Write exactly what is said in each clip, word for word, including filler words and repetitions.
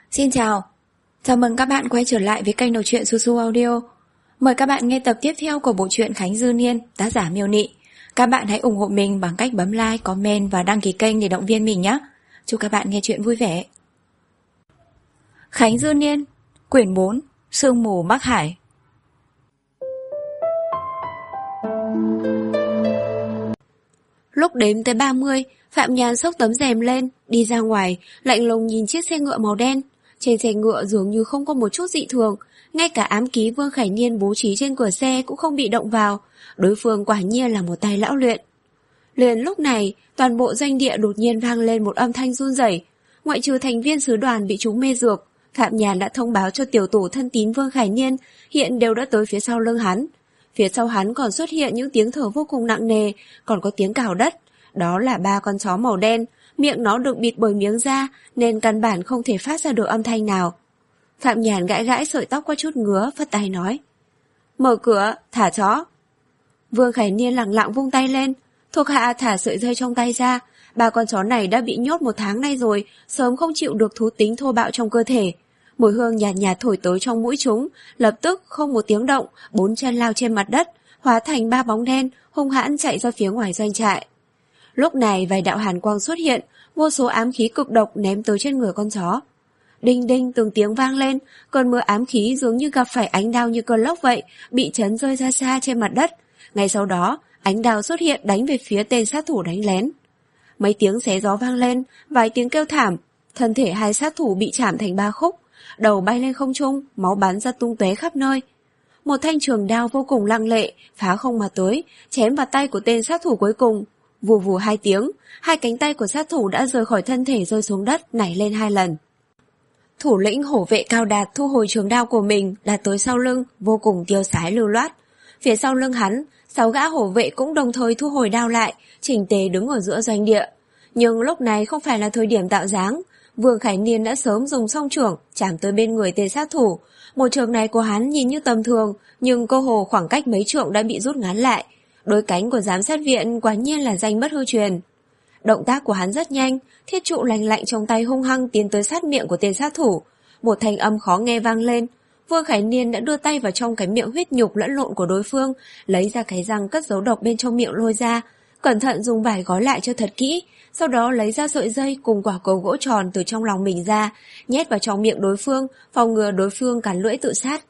Xin chào, chào mừng các bạn quay trở lại với kênh đọc truyện Su Su Audio. Mời các bạn nghe tập tiếp theo của bộ truyện Khánh Dư Niên, tác giả Miêu Nị. Các bạn hãy ủng hộ mình bằng cách bấm like, comment và đăng ký kênh để động viên mình nhé. Chúc các bạn nghe truyện vui vẻ. Khánh Dư Niên, quyển bốn, Sương mù Bắc Hải. Lúc đếm tới ba mươi, Phạm Nhàn xốc tấm rèm lên, đi ra ngoài, lạnh lùng nhìn chiếc xe ngựa màu đen. Trên xe ngựa dường như không có một chút dị thường, ngay cả ám ký Vương Khải Niên bố trí trên cửa xe cũng không bị động vào. Đối phương quả nhiên là một tay lão luyện. Liền lúc này, toàn bộ doanh địa đột nhiên vang lên một âm thanh run rẩy. Ngoại trừ thành viên sứ đoàn bị trúng mê dược, Phạm Nhàn đã thông báo cho tiểu tổ thân tín Vương Khải Niên hiện đều đã tới phía sau lưng hắn. Phía sau hắn còn xuất hiện những tiếng thở vô cùng nặng nề, còn có tiếng cào đất. Đó là ba con chó màu đen, miệng nó được bịt bởi miếng da nên căn bản không thể phát ra được âm thanh nào. Phạm Nhàn gãi gãi sợi tóc qua chút ngứa, phất tay nói: "Mở cửa, thả chó." Vương Khải Niên lẳng lặng vung tay lên, thuộc hạ thả sợi dây trong tay ra. Ba con chó này đã bị nhốt một tháng nay rồi, sớm không chịu được thú tính thô bạo trong cơ thể. Mùi hương nhạt nhạt thổi tới trong mũi chúng, lập tức không một tiếng động, bốn chân lao trên mặt đất, hóa thành ba bóng đen, hung hãn chạy ra phía ngoài doanh trại. Lúc này vài đạo hàn quang xuất hiện, vô số ám khí cực độc ném tới trên người con chó. Đinh đinh từng tiếng vang lên, cơn mưa ám khí dường như gặp phải ánh đao như cơn lốc vậy, bị chấn rơi ra xa trên mặt đất. Ngay sau đó, ánh đao xuất hiện đánh về phía tên sát thủ đánh lén. Mấy tiếng xé gió vang lên, vài tiếng kêu thảm, thân thể hai sát thủ bị chạm thành ba khúc, đầu bay lên không trung, máu bắn ra tung tóe khắp nơi. Một thanh trường đao vô cùng lăng lệ, phá không mà tới, chém vào tay của tên sát thủ cuối cùng. Vù vù hai tiếng, hai cánh tay của sát thủ đã rời khỏi thân thể rơi xuống đất, nảy lên hai lần. Thủ lĩnh hổ vệ Cao Đạt thu hồi trường đao của mình, đặt tới sau lưng, vô cùng tiêu sái lưu loát. Phía sau lưng hắn, sáu gã hổ vệ cũng đồng thời thu hồi đao lại, chỉnh tề đứng ở giữa doanh địa. Nhưng lúc này không phải là thời điểm tạo dáng. Vương Khải Niên đã sớm dùng song chưởng chạm tới bên người tên sát thủ. Một trường này của hắn nhìn như tầm thường, nhưng cơ hồ khoảng cách mấy trượng đã bị rút ngắn lại. Đôi cánh của giám sát viện quả nhiên là danh bất hư truyền. Động tác của hắn rất nhanh, thiết trụ lành lạnh trong tay hung hăng tiến tới sát miệng của tên sát thủ. Một thanh âm khó nghe vang lên. Vương Khải Niên đã đưa tay vào trong cái miệng huyết nhục lẫn lộn của đối phương, lấy ra cái răng cất giấu độc bên trong miệng lôi ra, cẩn thận dùng vải gói lại cho thật kỹ, sau đó lấy ra sợi dây cùng quả cầu gỗ tròn từ trong lòng mình ra, nhét vào trong miệng đối phương, phòng ngừa đối phương cắn lưỡi tự sát.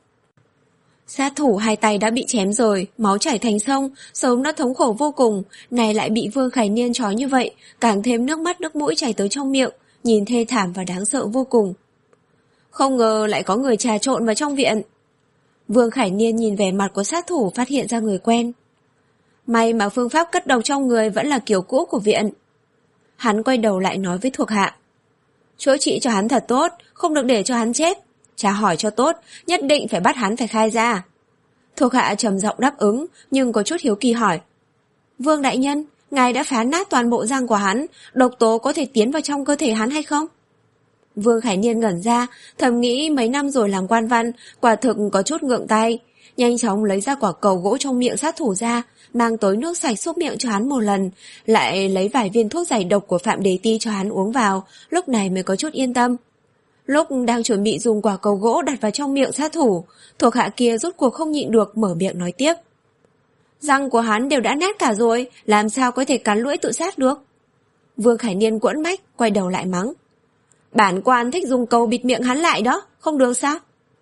Sát thủ hai tay đã bị chém rồi, máu chảy thành sông, sớm đã thống khổ vô cùng, này lại bị Vương Khải Niên trói như vậy, càng thêm nước mắt nước mũi chảy tới trong miệng, nhìn thê thảm và đáng sợ vô cùng. Không ngờ lại có người trà trộn vào trong viện. Vương Khải Niên nhìn vẻ mặt của sát thủ phát hiện ra người quen. May mà phương pháp cất độc trong người vẫn là kiểu cũ của viện. Hắn quay đầu lại nói với thuộc hạ: chữa trị cho hắn thật tốt, không được để cho hắn chết. Trả hỏi cho tốt, nhất định phải bắt hắn phải khai ra. Thuộc hạ trầm giọng đáp ứng, nhưng có chút hiếu kỳ hỏi: Vương đại nhân, ngài đã phá nát toàn bộ răng của hắn, độc tố có thể tiến vào trong cơ thể hắn hay không? Vương Khải Niên ngẩn ra, thầm nghĩ mấy năm rồi làm quan văn, quả thực có chút ngượng tay. Nhanh chóng lấy ra quả cầu gỗ trong miệng sát thủ ra, mang tới nước sạch xúc miệng cho hắn một lần, lại lấy vài viên thuốc giải độc của Phạm Đề Ti cho hắn uống vào, lúc này mới có chút yên tâm. Lúc đang chuẩn bị dùng quả cầu gỗ đặt vào trong miệng sát thủ, thuộc hạ kia rốt cuộc không nhịn được mở miệng nói tiếp: răng của hắn đều đã nát cả rồi, làm sao có thể cắn lưỡi tự sát được? Vương Khải Niên quẫn bách, quay đầu lại mắng: bản quan thích dùng cầu bịt miệng hắn lại đó, không được sao?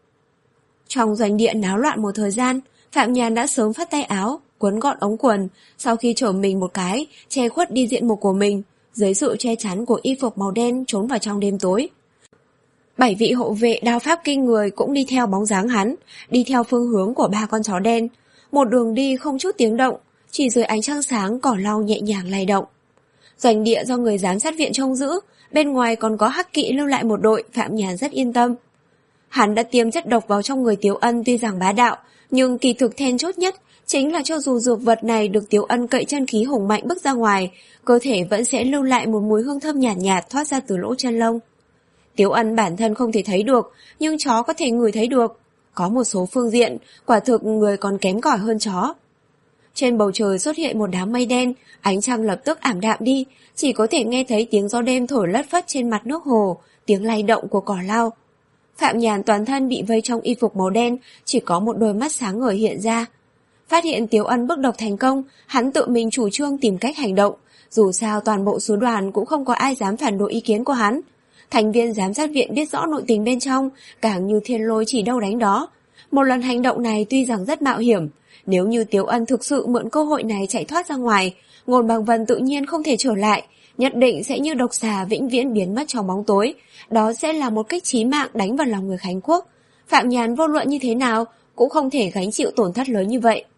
Trong doanh địa náo loạn một thời gian, Phạm Nhàn đã sớm phất tay áo, quấn gọn ống quần, sau khi chở mình một cái, che khuất đi diện mục của mình, dưới sự che chắn của y phục màu đen trốn vào trong đêm tối. Bảy vị hộ vệ đao pháp kinh người cũng đi theo bóng dáng hắn, đi theo phương hướng của ba con chó đen. Một đường đi không chút tiếng động, chỉ dưới ánh trăng sáng cỏ lau nhẹ nhàng lay động. Doanh địa do người giám sát viện trông giữ, bên ngoài còn có hắc kỵ lưu lại một đội, Phạm Nhàn rất yên tâm. Hắn đã tiêm chất độc vào trong người Tiếu Ân tuy rằng bá đạo, nhưng kỳ thực then chốt nhất chính là cho dù dược vật này được Tiếu Ân cậy chân khí hùng mạnh bước ra ngoài, cơ thể vẫn sẽ lưu lại một mùi hương thơm nhạt nhạt thoát ra từ lỗ chân lông. Tiếu Ân bản thân không thể thấy được, nhưng chó có thể ngửi thấy được. Có một số phương diện, quả thực người còn kém cỏi hơn chó. Trên bầu trời xuất hiện một đám mây đen, ánh trăng lập tức ảm đạm đi, chỉ có thể nghe thấy tiếng gió đêm thổi lất phất trên mặt nước hồ, tiếng lay động của cỏ lau. Phạm Nhàn toàn thân bị vây trong y phục màu đen, chỉ có một đôi mắt sáng ngời hiện ra. Phát hiện Tiếu Ân bức độc thành công, hắn tự mình chủ trương tìm cách hành động. Dù sao toàn bộ số đoàn cũng không có ai dám phản đối ý kiến của hắn. Thành viên giám sát viện biết rõ nội tình bên trong, càng như thiên lôi chỉ đâu đánh đó. Một lần hành động này tuy rằng rất mạo hiểm, nếu như Tiếu Ân thực sự mượn cơ hội này chạy thoát ra ngoài, Ngôn Bằng Vân tự nhiên không thể trở lại, nhất định sẽ như độc xà vĩnh viễn biến mất trong bóng tối. Đó sẽ là một cách chí mạng đánh vào lòng người Khánh Quốc. Phạm Nhàn vô luận như thế nào cũng không thể gánh chịu tổn thất lớn như vậy.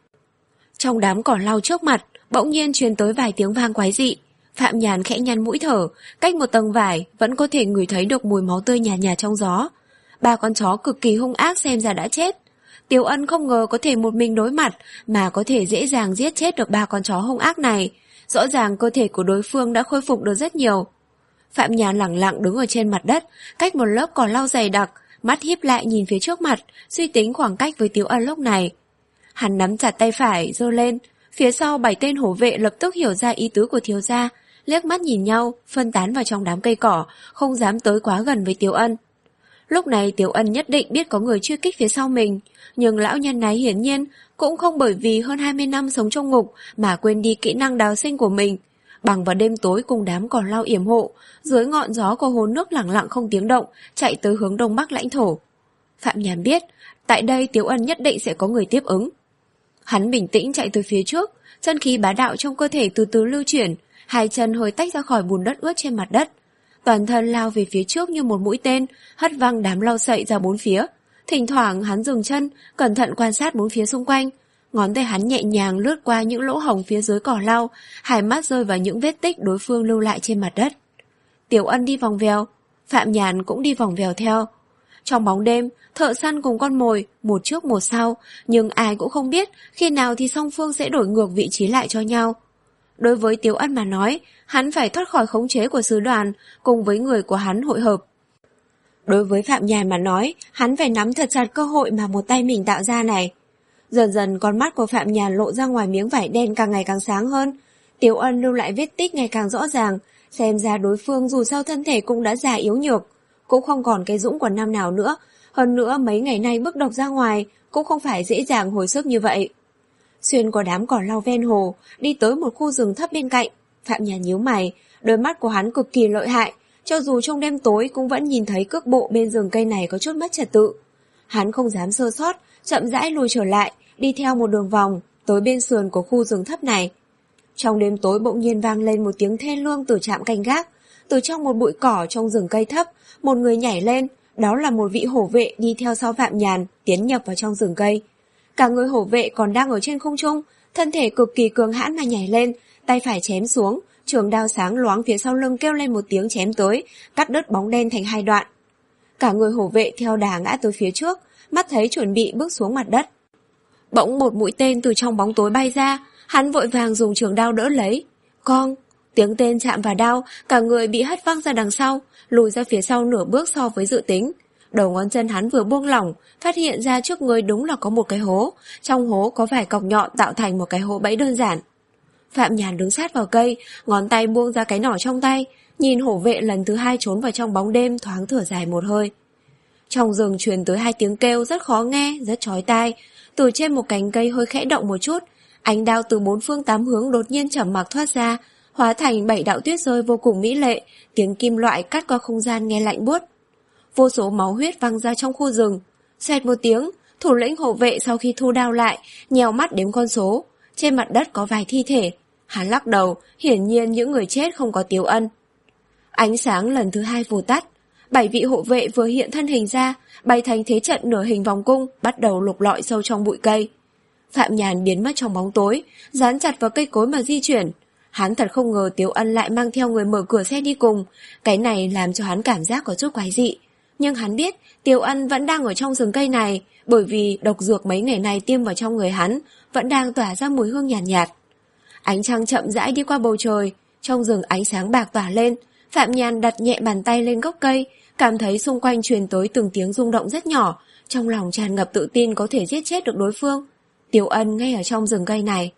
Trong đám cỏ lau trước mặt, bỗng nhiên truyền tới vài tiếng vang quái dị. Phạm Nhàn khẽ nhăn mũi thở, cách một tầng vải vẫn có thể ngửi thấy được mùi máu tươi nhạt nhạt trong gió. Ba con chó cực kỳ hung ác xem ra đã chết. Tiếu Ân không ngờ có thể một mình đối mặt mà có thể dễ dàng giết chết được ba con chó hung ác này. Rõ ràng cơ thể của đối phương đã khôi phục được rất nhiều. Phạm Nhàn lẳng lặng đứng ở trên mặt đất, cách một lớp cỏ lau dày đặc, mắt híp lại nhìn phía trước mặt, suy tính khoảng cách với Tiếu Ân lúc này. Hắn nắm chặt tay phải, giơ lên, phía sau bảy tên hổ vệ lập tức hiểu ra ý tứ của thiếu gia, liếc mắt nhìn nhau, phân tán vào trong đám cây cỏ, không dám tới quá gần với Tiếu Ân. Lúc này Tiếu Ân nhất định biết có người truy kích phía sau mình, nhưng lão nhân này hiển nhiên cũng không bởi vì hơn hai mươi năm sống trong ngục mà quên đi kỹ năng đào sinh của mình. Bằng vào đêm tối cùng đám cỏ lau yểm hộ, dưới ngọn gió của hồ nước lặng lặng không tiếng động, chạy tới hướng đông bắc lãnh thổ. Phạm Nhàn biết, tại đây Tiếu Ân nhất định sẽ có người tiếp ứng. Hắn bình tĩnh chạy từ phía trước, chân khí bá đạo trong cơ thể từ từ lưu chuyển, hai chân hơi tách ra khỏi bùn đất ướt trên mặt đất. Toàn thân lao về phía trước như một mũi tên, hất văng đám lau sậy ra bốn phía. Thỉnh thoảng hắn dừng chân, cẩn thận quan sát bốn phía xung quanh. Ngón tay hắn nhẹ nhàng lướt qua những lỗ hổng phía dưới cỏ lau, hai mắt rơi vào những vết tích đối phương lưu lại trên mặt đất. Tiểu Ân đi vòng vèo, Phạm Nhàn cũng đi vòng vèo theo. Trong bóng đêm, thợ săn cùng con mồi, một trước một sau, nhưng ai cũng không biết khi nào thì song phương sẽ đổi ngược vị trí lại cho nhau. Đối với Tiếu Ân mà nói, hắn phải thoát khỏi khống chế của sứ đoàn, cùng với người của hắn hội hợp. Đối với Phạm Nhàn mà nói, hắn phải nắm thật chặt cơ hội mà một tay mình tạo ra này. Dần dần con mắt của Phạm Nhàn lộ ra ngoài miếng vải đen càng ngày càng sáng hơn. Tiếu Ân lưu lại vết tích ngày càng rõ ràng, xem ra đối phương dù sao thân thể cũng đã già yếu nhược, cũng không còn cái dũng của năm nào nữa. Hơn nữa mấy ngày nay bức độc ra ngoài cũng không phải dễ dàng hồi sức như vậy. Xuyên qua đám cỏ lau ven hồ, đi tới một khu rừng thấp bên cạnh. Phạm Nhàn nhíu mày, đôi mắt của hắn cực kỳ lợi hại, cho dù trong đêm tối cũng vẫn nhìn thấy cước bộ bên rừng cây này có chút mất trật tự. Hắn không dám sơ sót, chậm rãi lùi trở lại, đi theo một đường vòng tới bên sườn của khu rừng thấp này. Trong đêm tối bỗng nhiên vang lên một tiếng thê lương từ trạm canh gác. Từ trong một bụi cỏ trong rừng cây thấp, một người nhảy lên, đó là một vị hổ vệ đi theo sau Phạm Nhàn, tiến nhập vào trong rừng cây. Cả người hổ vệ còn đang ở trên không trung, thân thể cực kỳ cường hãn mà nhảy lên, tay phải chém xuống, trường đao sáng loáng phía sau lưng kêu lên một tiếng chém tới, cắt đứt bóng đen thành hai đoạn. Cả người hổ vệ theo đà ngã tới phía trước, mắt thấy chuẩn bị bước xuống mặt đất. Bỗng một mũi tên từ trong bóng tối bay ra, hắn vội vàng dùng trường đao đỡ lấy. Con! Tiếng tên chạm vào đao, cả người bị hất văng ra đằng sau, lùi ra phía sau nửa bước so với dự tính. Đầu ngón chân hắn vừa buông lỏng, phát hiện ra trước người đúng là có một cái hố, trong hố có vài cọc nhọn tạo thành một cái hố bẫy đơn giản. Phạm Nhàn đứng sát vào cây, ngón tay buông ra cái nỏ trong tay, nhìn hổ vệ lần thứ hai trốn vào trong bóng đêm, thoáng thở dài một hơi. Trong rừng truyền tới hai tiếng kêu rất khó nghe, rất chói tai. Từ trên một cành cây hơi khẽ động một chút, ánh đao từ bốn phương tám hướng đột nhiên chậm mặc thoát ra, hóa thành bảy đạo tuyết rơi vô cùng mỹ lệ, tiếng kim loại cắt qua không gian nghe lạnh buốt. Vô số máu huyết văng ra trong khu rừng. Xoẹt một tiếng, thủ lĩnh hổ vệ sau khi thu đao lại, nhèo mắt đếm con số. Trên mặt đất có vài thi thể. Hắn lắc đầu, hiển nhiên những người chết không có Tiếu Ân. Ánh sáng lần thứ hai vụt tắt. Bảy vị hộ vệ vừa hiện thân hình ra, bay thành thế trận nửa hình vòng cung, bắt đầu lục lọi sâu trong bụi cây. Phạm Nhàn biến mất trong bóng tối, dán chặt vào cây cối mà di chuyển. Hắn thật không ngờ Tiếu Ân lại mang theo người mở cửa xe đi cùng. Cái này làm cho hắn cảm giác có chút quái dị. Nhưng hắn biết Tiếu Ân vẫn đang ở trong rừng cây này, bởi vì độc dược mấy ngày nay tiêm vào trong người hắn vẫn đang tỏa ra mùi hương nhàn nhạt, nhạt. Ánh trăng chậm rãi đi qua bầu trời, trong rừng ánh sáng bạc tỏa lên. Phạm Nhàn đặt nhẹ bàn tay lên gốc cây, cảm thấy xung quanh truyền tới từng tiếng rung động rất nhỏ, trong lòng tràn ngập tự tin có thể giết chết được đối phương. Tiếu Ân ngay ở trong rừng cây này.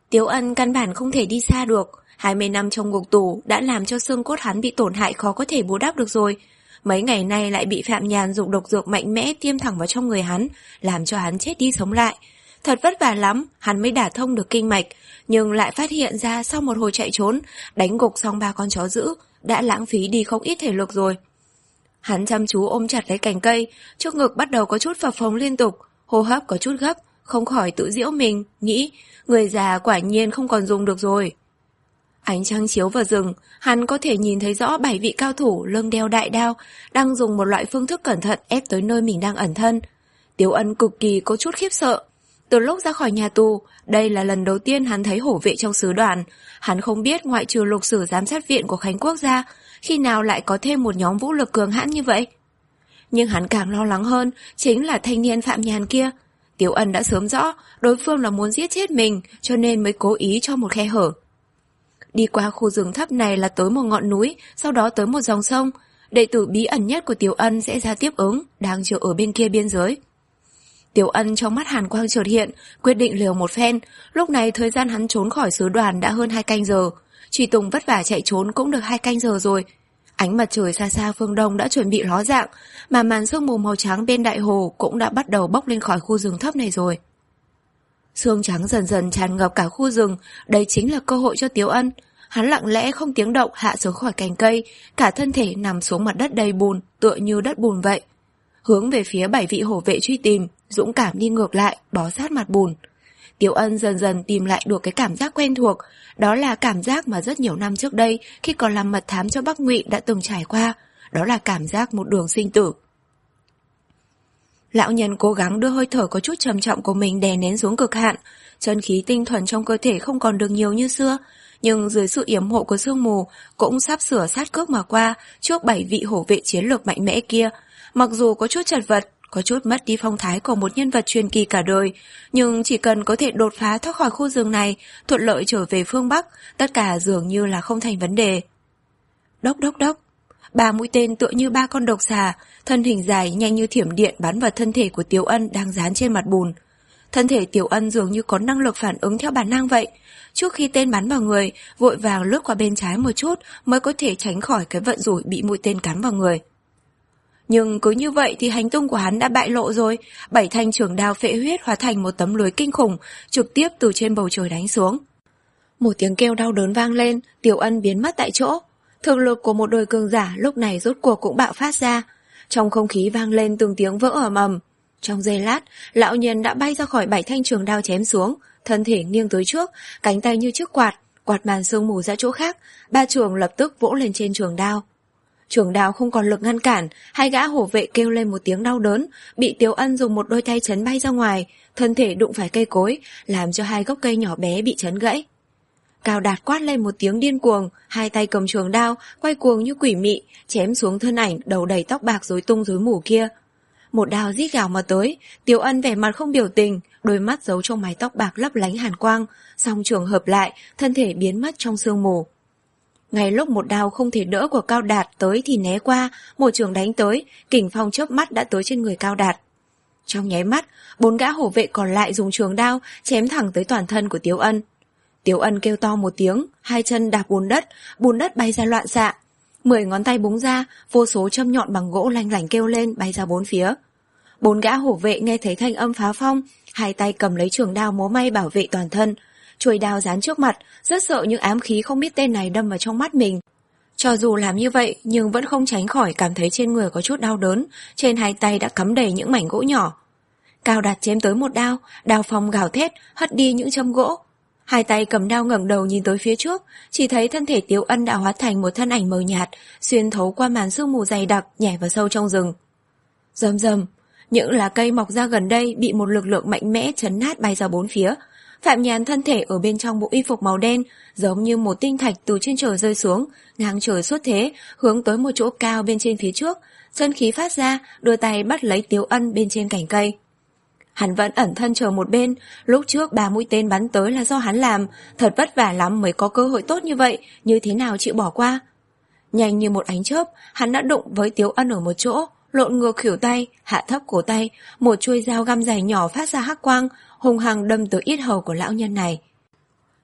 Tiếu Ân căn bản không thể đi xa được, hai mươi năm trong ngục tù đã làm cho xương cốt hắn bị tổn hại khó có thể bù đắp được rồi. Mấy ngày nay lại bị Phạm Nhàn dùng độc dược mạnh mẽ tiêm thẳng vào trong người hắn, làm cho hắn chết đi sống lại. Thật vất vả lắm, hắn mới đả thông được kinh mạch, nhưng lại phát hiện ra sau một hồi chạy trốn, đánh gục xong ba con chó dữ, đã lãng phí đi không ít thể lực rồi. Hắn chăm chú ôm chặt lấy cành cây, trước ngực bắt đầu có chút phập phồng liên tục, hô hấp có chút gấp, không khỏi tự giễu mình, nghĩ, người già quả nhiên không còn dùng được rồi. Ánh trăng chiếu vào rừng, hắn có thể nhìn thấy rõ bảy vị cao thủ lưng đeo đại đao, đang dùng một loại phương thức cẩn thận ép tới nơi mình đang ẩn thân. Tiếu Ân cực kỳ có chút khiếp sợ. Từ lúc ra khỏi nhà tù, đây là lần đầu tiên hắn thấy hổ vệ trong sứ đoàn. Hắn không biết ngoại trừ lục sử giám sát viện của Khánh Quốc ra, khi nào lại có thêm một nhóm vũ lực cường hãn như vậy. Nhưng hắn càng lo lắng hơn chính là thanh niên Phạm Nhàn kia. Tiếu Ân đã sớm rõ đối phương là muốn giết chết mình, cho nên mới cố ý cho một khe hở. Đi qua khu rừng thấp này là tới một ngọn núi, sau đó tới một dòng sông. Đệ tử bí ẩn nhất của Tiếu Ân sẽ ra tiếp ứng, đang chờ ở bên kia biên giới. Tiếu Ân trong mắt hàn quang chợt hiện, quyết định liều một phen. Lúc này thời gian hắn trốn khỏi sứ đoàn đã hơn hai canh giờ. Truy Tùng vất vả chạy trốn cũng được hai canh giờ rồi. Ánh mặt trời xa xa phương đông đã chuẩn bị ló dạng, mà màn sương mù màu trắng bên đại hồ cũng đã bắt đầu bốc lên khỏi khu rừng thấp này rồi. Sương trắng dần dần tràn ngập cả khu rừng, đây chính là cơ hội cho Tiếu Ân. Hắn lặng lẽ không tiếng động hạ xuống khỏi cành cây, cả thân thể nằm xuống mặt đất đầy bùn, tựa như đất bùn vậy. Hướng về phía bảy vị hổ vệ truy tìm, dũng cảm đi ngược lại, bó sát mặt bùn. Tiếu Ân dần dần tìm lại được cái cảm giác quen thuộc, đó là cảm giác mà rất nhiều năm trước đây khi còn làm mật thám cho Bắc Ngụy đã từng trải qua, đó là cảm giác một đường sinh tử. Lão nhân cố gắng đưa hơi thở có chút trầm trọng của mình đè nén xuống cực hạn, chân khí tinh thuần trong cơ thể không còn được nhiều như xưa, nhưng dưới sự yểm hộ của sương mù cũng sắp sửa sát cước mà qua trước bảy vị hổ vệ chiến lược mạnh mẽ kia. Mặc dù có chút chật vật, có chút mất đi phong thái của một nhân vật truyền kỳ cả đời, nhưng chỉ cần có thể đột phá thoát khỏi khu rừng này, thuận lợi trở về phương Bắc, tất cả dường như là không thành vấn đề. Đốc đốc đốc, ba mũi tên tựa như ba con độc xà, thân hình dài nhanh như thiểm điện bắn vào thân thể của Tiếu Ân đang dán trên mặt bùn. Thân thể Tiếu Ân dường như có năng lực phản ứng theo bản năng vậy. Trước khi tên bắn vào người, vội vàng lướt qua bên trái một chút mới có thể tránh khỏi cái vận rủi bị mũi tên cắn vào người. Nhưng cứ như vậy thì hành tung của hắn đã bại lộ rồi, bảy thanh trường đao phệ huyết hóa thành một tấm lưới kinh khủng, trực tiếp từ trên bầu trời đánh xuống. Một tiếng kêu đau đớn vang lên, Tiếu Ân biến mất tại chỗ. Thực lực của một đời cường giả lúc này rốt cuộc cũng bạo phát ra. Trong không khí vang lên từng tiếng vỡ ầm ầm. Trong giây lát, lão nhân đã bay ra khỏi bảy thanh trường đao chém xuống, thân thể nghiêng tới trước, cánh tay như chiếc quạt, quạt màn sương mù ra chỗ khác, ba trường lập tức vỗ lên trên trường đao. Trường đao không còn lực ngăn cản, hai gã hổ vệ kêu lên một tiếng đau đớn, bị Tiếu Ân dùng một đôi tay chấn bay ra ngoài, thân thể đụng phải cây cối, làm cho hai gốc cây nhỏ bé bị chấn gãy. Cao Đạt quát lên một tiếng điên cuồng, hai tay cầm trường đao, quay cuồng như quỷ mị, chém xuống thân ảnh đầu đầy tóc bạc rối tung rối mù kia. Một đao rít gào mà tới, Tiếu Ân vẻ mặt không biểu tình, đôi mắt giấu trong mái tóc bạc lấp lánh hàn quang, song trường hợp lại, thân thể biến mất trong sương mù. Ngay lúc một đao không thể đỡ của Cao Đạt tới thì né qua, một trường đánh tới, kình phong chớp mắt đã tới trên người Cao Đạt. Trong nháy mắt, bốn gã hổ vệ còn lại dùng trường đao chém thẳng tới toàn thân của Tiếu Ân. Tiếu Ân kêu to một tiếng, hai chân đạp bùn đất, bùn đất bay ra loạn xạ. Mười ngón tay búng ra, vô số châm nhọn bằng gỗ lanh lảnh kêu lên bay ra bốn phía. Bốn gã hổ vệ nghe thấy thanh âm phá phong, hai tay cầm lấy trường đao múa may bảo vệ toàn thân. Chuôi đao dán trước mặt, rất sợ những ám khí không biết tên này đâm vào trong mắt mình. Cho dù làm như vậy, nhưng vẫn không tránh khỏi cảm thấy trên người có chút đau đớn, trên hai tay đã cắm đầy những mảnh gỗ nhỏ. Cao Đạt chém tới một đao, đao phong gào thét, hất đi những châm gỗ. Hai tay cầm đao ngẩng đầu nhìn tới phía trước, chỉ thấy thân thể Tiếu Ân đã hóa thành một thân ảnh mờ nhạt, xuyên thấu qua màn sương mù dày đặc, nhảy vào sâu trong rừng. Rầm rầm, những lá cây mọc ra gần đây bị một lực lượng mạnh mẽ chấn nát bay ra bốn phía. Phạm Nhàn thân thể ở bên trong bộ y phục màu đen, giống như một tinh thạch từ trên trời rơi xuống, ngang trời xuất thế, hướng tới một chỗ cao bên trên phía trước, chân khí phát ra, đưa tay bắt lấy Tiếu Ân bên trên cành cây. Hắn vẫn ẩn thân chờ một bên, lúc trước ba mũi tên bắn tới là do hắn làm, thật vất vả lắm mới có cơ hội tốt như vậy, như thế nào chịu bỏ qua. Nhanh như một ánh chớp, hắn đã đụng với Tiếu Ân ở một chỗ, lộn ngược khuỷu tay, hạ thấp cổ tay, một chuôi dao găm dài nhỏ phát ra hắc quang, hùng hăng đâm tới yết hầu của lão nhân này.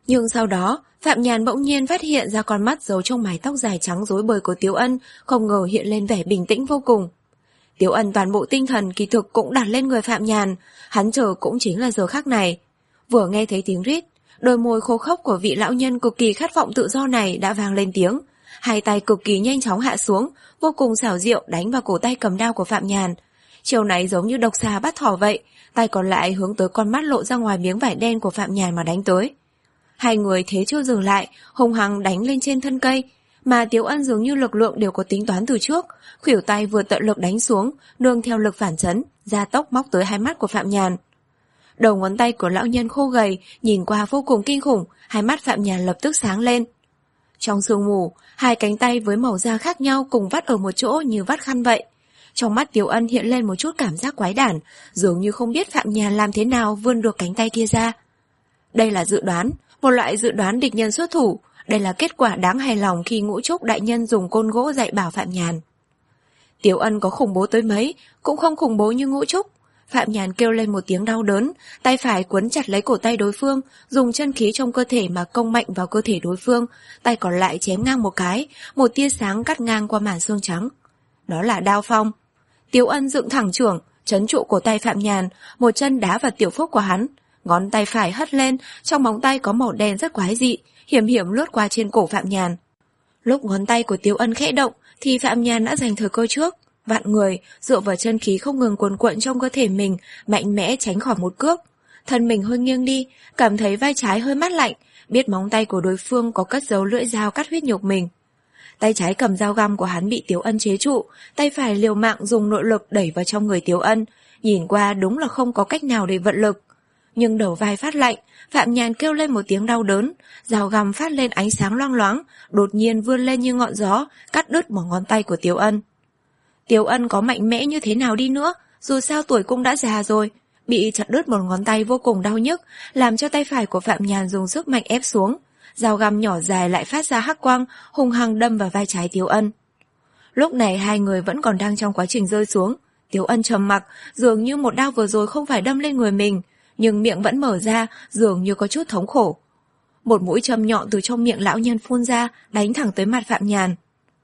Nhưng sau đó, Phạm Nhàn bỗng nhiên phát hiện ra con mắt giấu trong mái tóc dài trắng rối bời của Tiếu Ân, không ngờ hiện lên vẻ bình tĩnh vô cùng. Tiếu Ân toàn bộ tinh thần kỳ thực cũng đặt lên người Phạm Nhàn, hắn chờ cũng chính là giờ khắc này. Vừa nghe thấy tiếng rít, đôi môi khô khốc của vị lão nhân cực kỳ khát vọng tự do này đã vang lên tiếng. Hai tay cực kỳ nhanh chóng hạ xuống, vô cùng xảo diệu đánh vào cổ tay cầm đao của Phạm Nhàn. Chiều này giống như độc xà bắt thỏ vậy, tay còn lại hướng tới con mắt lộ ra ngoài miếng vải đen của Phạm Nhàn mà đánh tới. Hai người thế chưa dừng lại, hung hăng đánh lên trên thân cây, mà Tiếu Ân dường như lực lượng đều có tính toán từ trước, khuỷu tay vừa tận lực đánh xuống, nương theo lực phản chấn, gia tốc móc tới hai mắt của Phạm Nhàn. Đầu ngón tay của lão nhân khô gầy, nhìn qua vô cùng kinh khủng, hai mắt Phạm Nhàn lập tức sáng lên. Trong sương mù, hai cánh tay với màu da khác nhau cùng vắt ở một chỗ như vắt khăn vậy. Trong mắt Tiếu Ân hiện lên một chút cảm giác quái đản, dường như không biết Phạm Nhàn làm thế nào vươn được cánh tay kia ra. Đây là dự đoán, một loại dự đoán địch nhân xuất thủ, đây là kết quả đáng hài lòng khi Ngũ Trúc đại nhân dùng côn gỗ dạy bảo Phạm Nhàn. Tiếu Ân có khủng bố tới mấy, cũng không khủng bố như Ngũ Trúc. Phạm Nhàn kêu lên một tiếng đau đớn, tay phải quấn chặt lấy cổ tay đối phương, dùng chân khí trong cơ thể mà công mạnh vào cơ thể đối phương, tay còn lại chém ngang một cái, một tia sáng cắt ngang qua màn xương trắng. Đó là đao phong. Tiếu Ân dựng thẳng chưởng, trấn trụ cổ tay Phạm Nhàn, một chân đá vào tiểu phúc của hắn, ngón tay phải hất lên, trong móng tay có màu đen rất quái dị, hiểm hiểm lướt qua trên cổ Phạm Nhàn. Lúc ngón tay của Tiếu Ân khẽ động, thì Phạm Nhàn đã giành thời cơ trước. Vạn người, dựa vào chân khí không ngừng cuồn cuộn trong cơ thể mình, mạnh mẽ tránh khỏi một cước. Thân mình hơi nghiêng đi, cảm thấy vai trái hơi mát lạnh, biết móng tay của đối phương có cất giấu lưỡi dao cắt huyết nhục mình. Tay trái cầm dao găm của hắn bị Tiếu Ân chế trụ, tay phải liều mạng dùng nội lực đẩy vào trong người Tiếu Ân, nhìn qua đúng là không có cách nào để vận lực. Nhưng đầu vai phát lạnh, Phạm Nhàn kêu lên một tiếng đau đớn, dao găm phát lên ánh sáng loang loáng, đột nhiên vươn lên như ngọn gió, cắt đứt một ngón tay của Tiếu Ân. Tiếu Ân có mạnh mẽ như thế nào đi nữa, dù sao tuổi cũng đã già rồi, bị chặt đứt một ngón tay vô cùng đau nhức, làm cho tay phải của Phạm Nhàn dùng sức mạnh ép xuống. Dao găm nhỏ dài lại phát ra hắc quang, hung hăng đâm vào vai trái Tiếu Ân. Lúc này hai người vẫn còn đang trong quá trình rơi xuống. Tiếu Ân trầm mặc, dường như một đao vừa rồi không phải đâm lên người mình, nhưng miệng vẫn mở ra, dường như có chút thống khổ. Một mũi châm nhọn từ trong miệng lão nhân phun ra, đánh thẳng tới mặt Phạm Nhàn.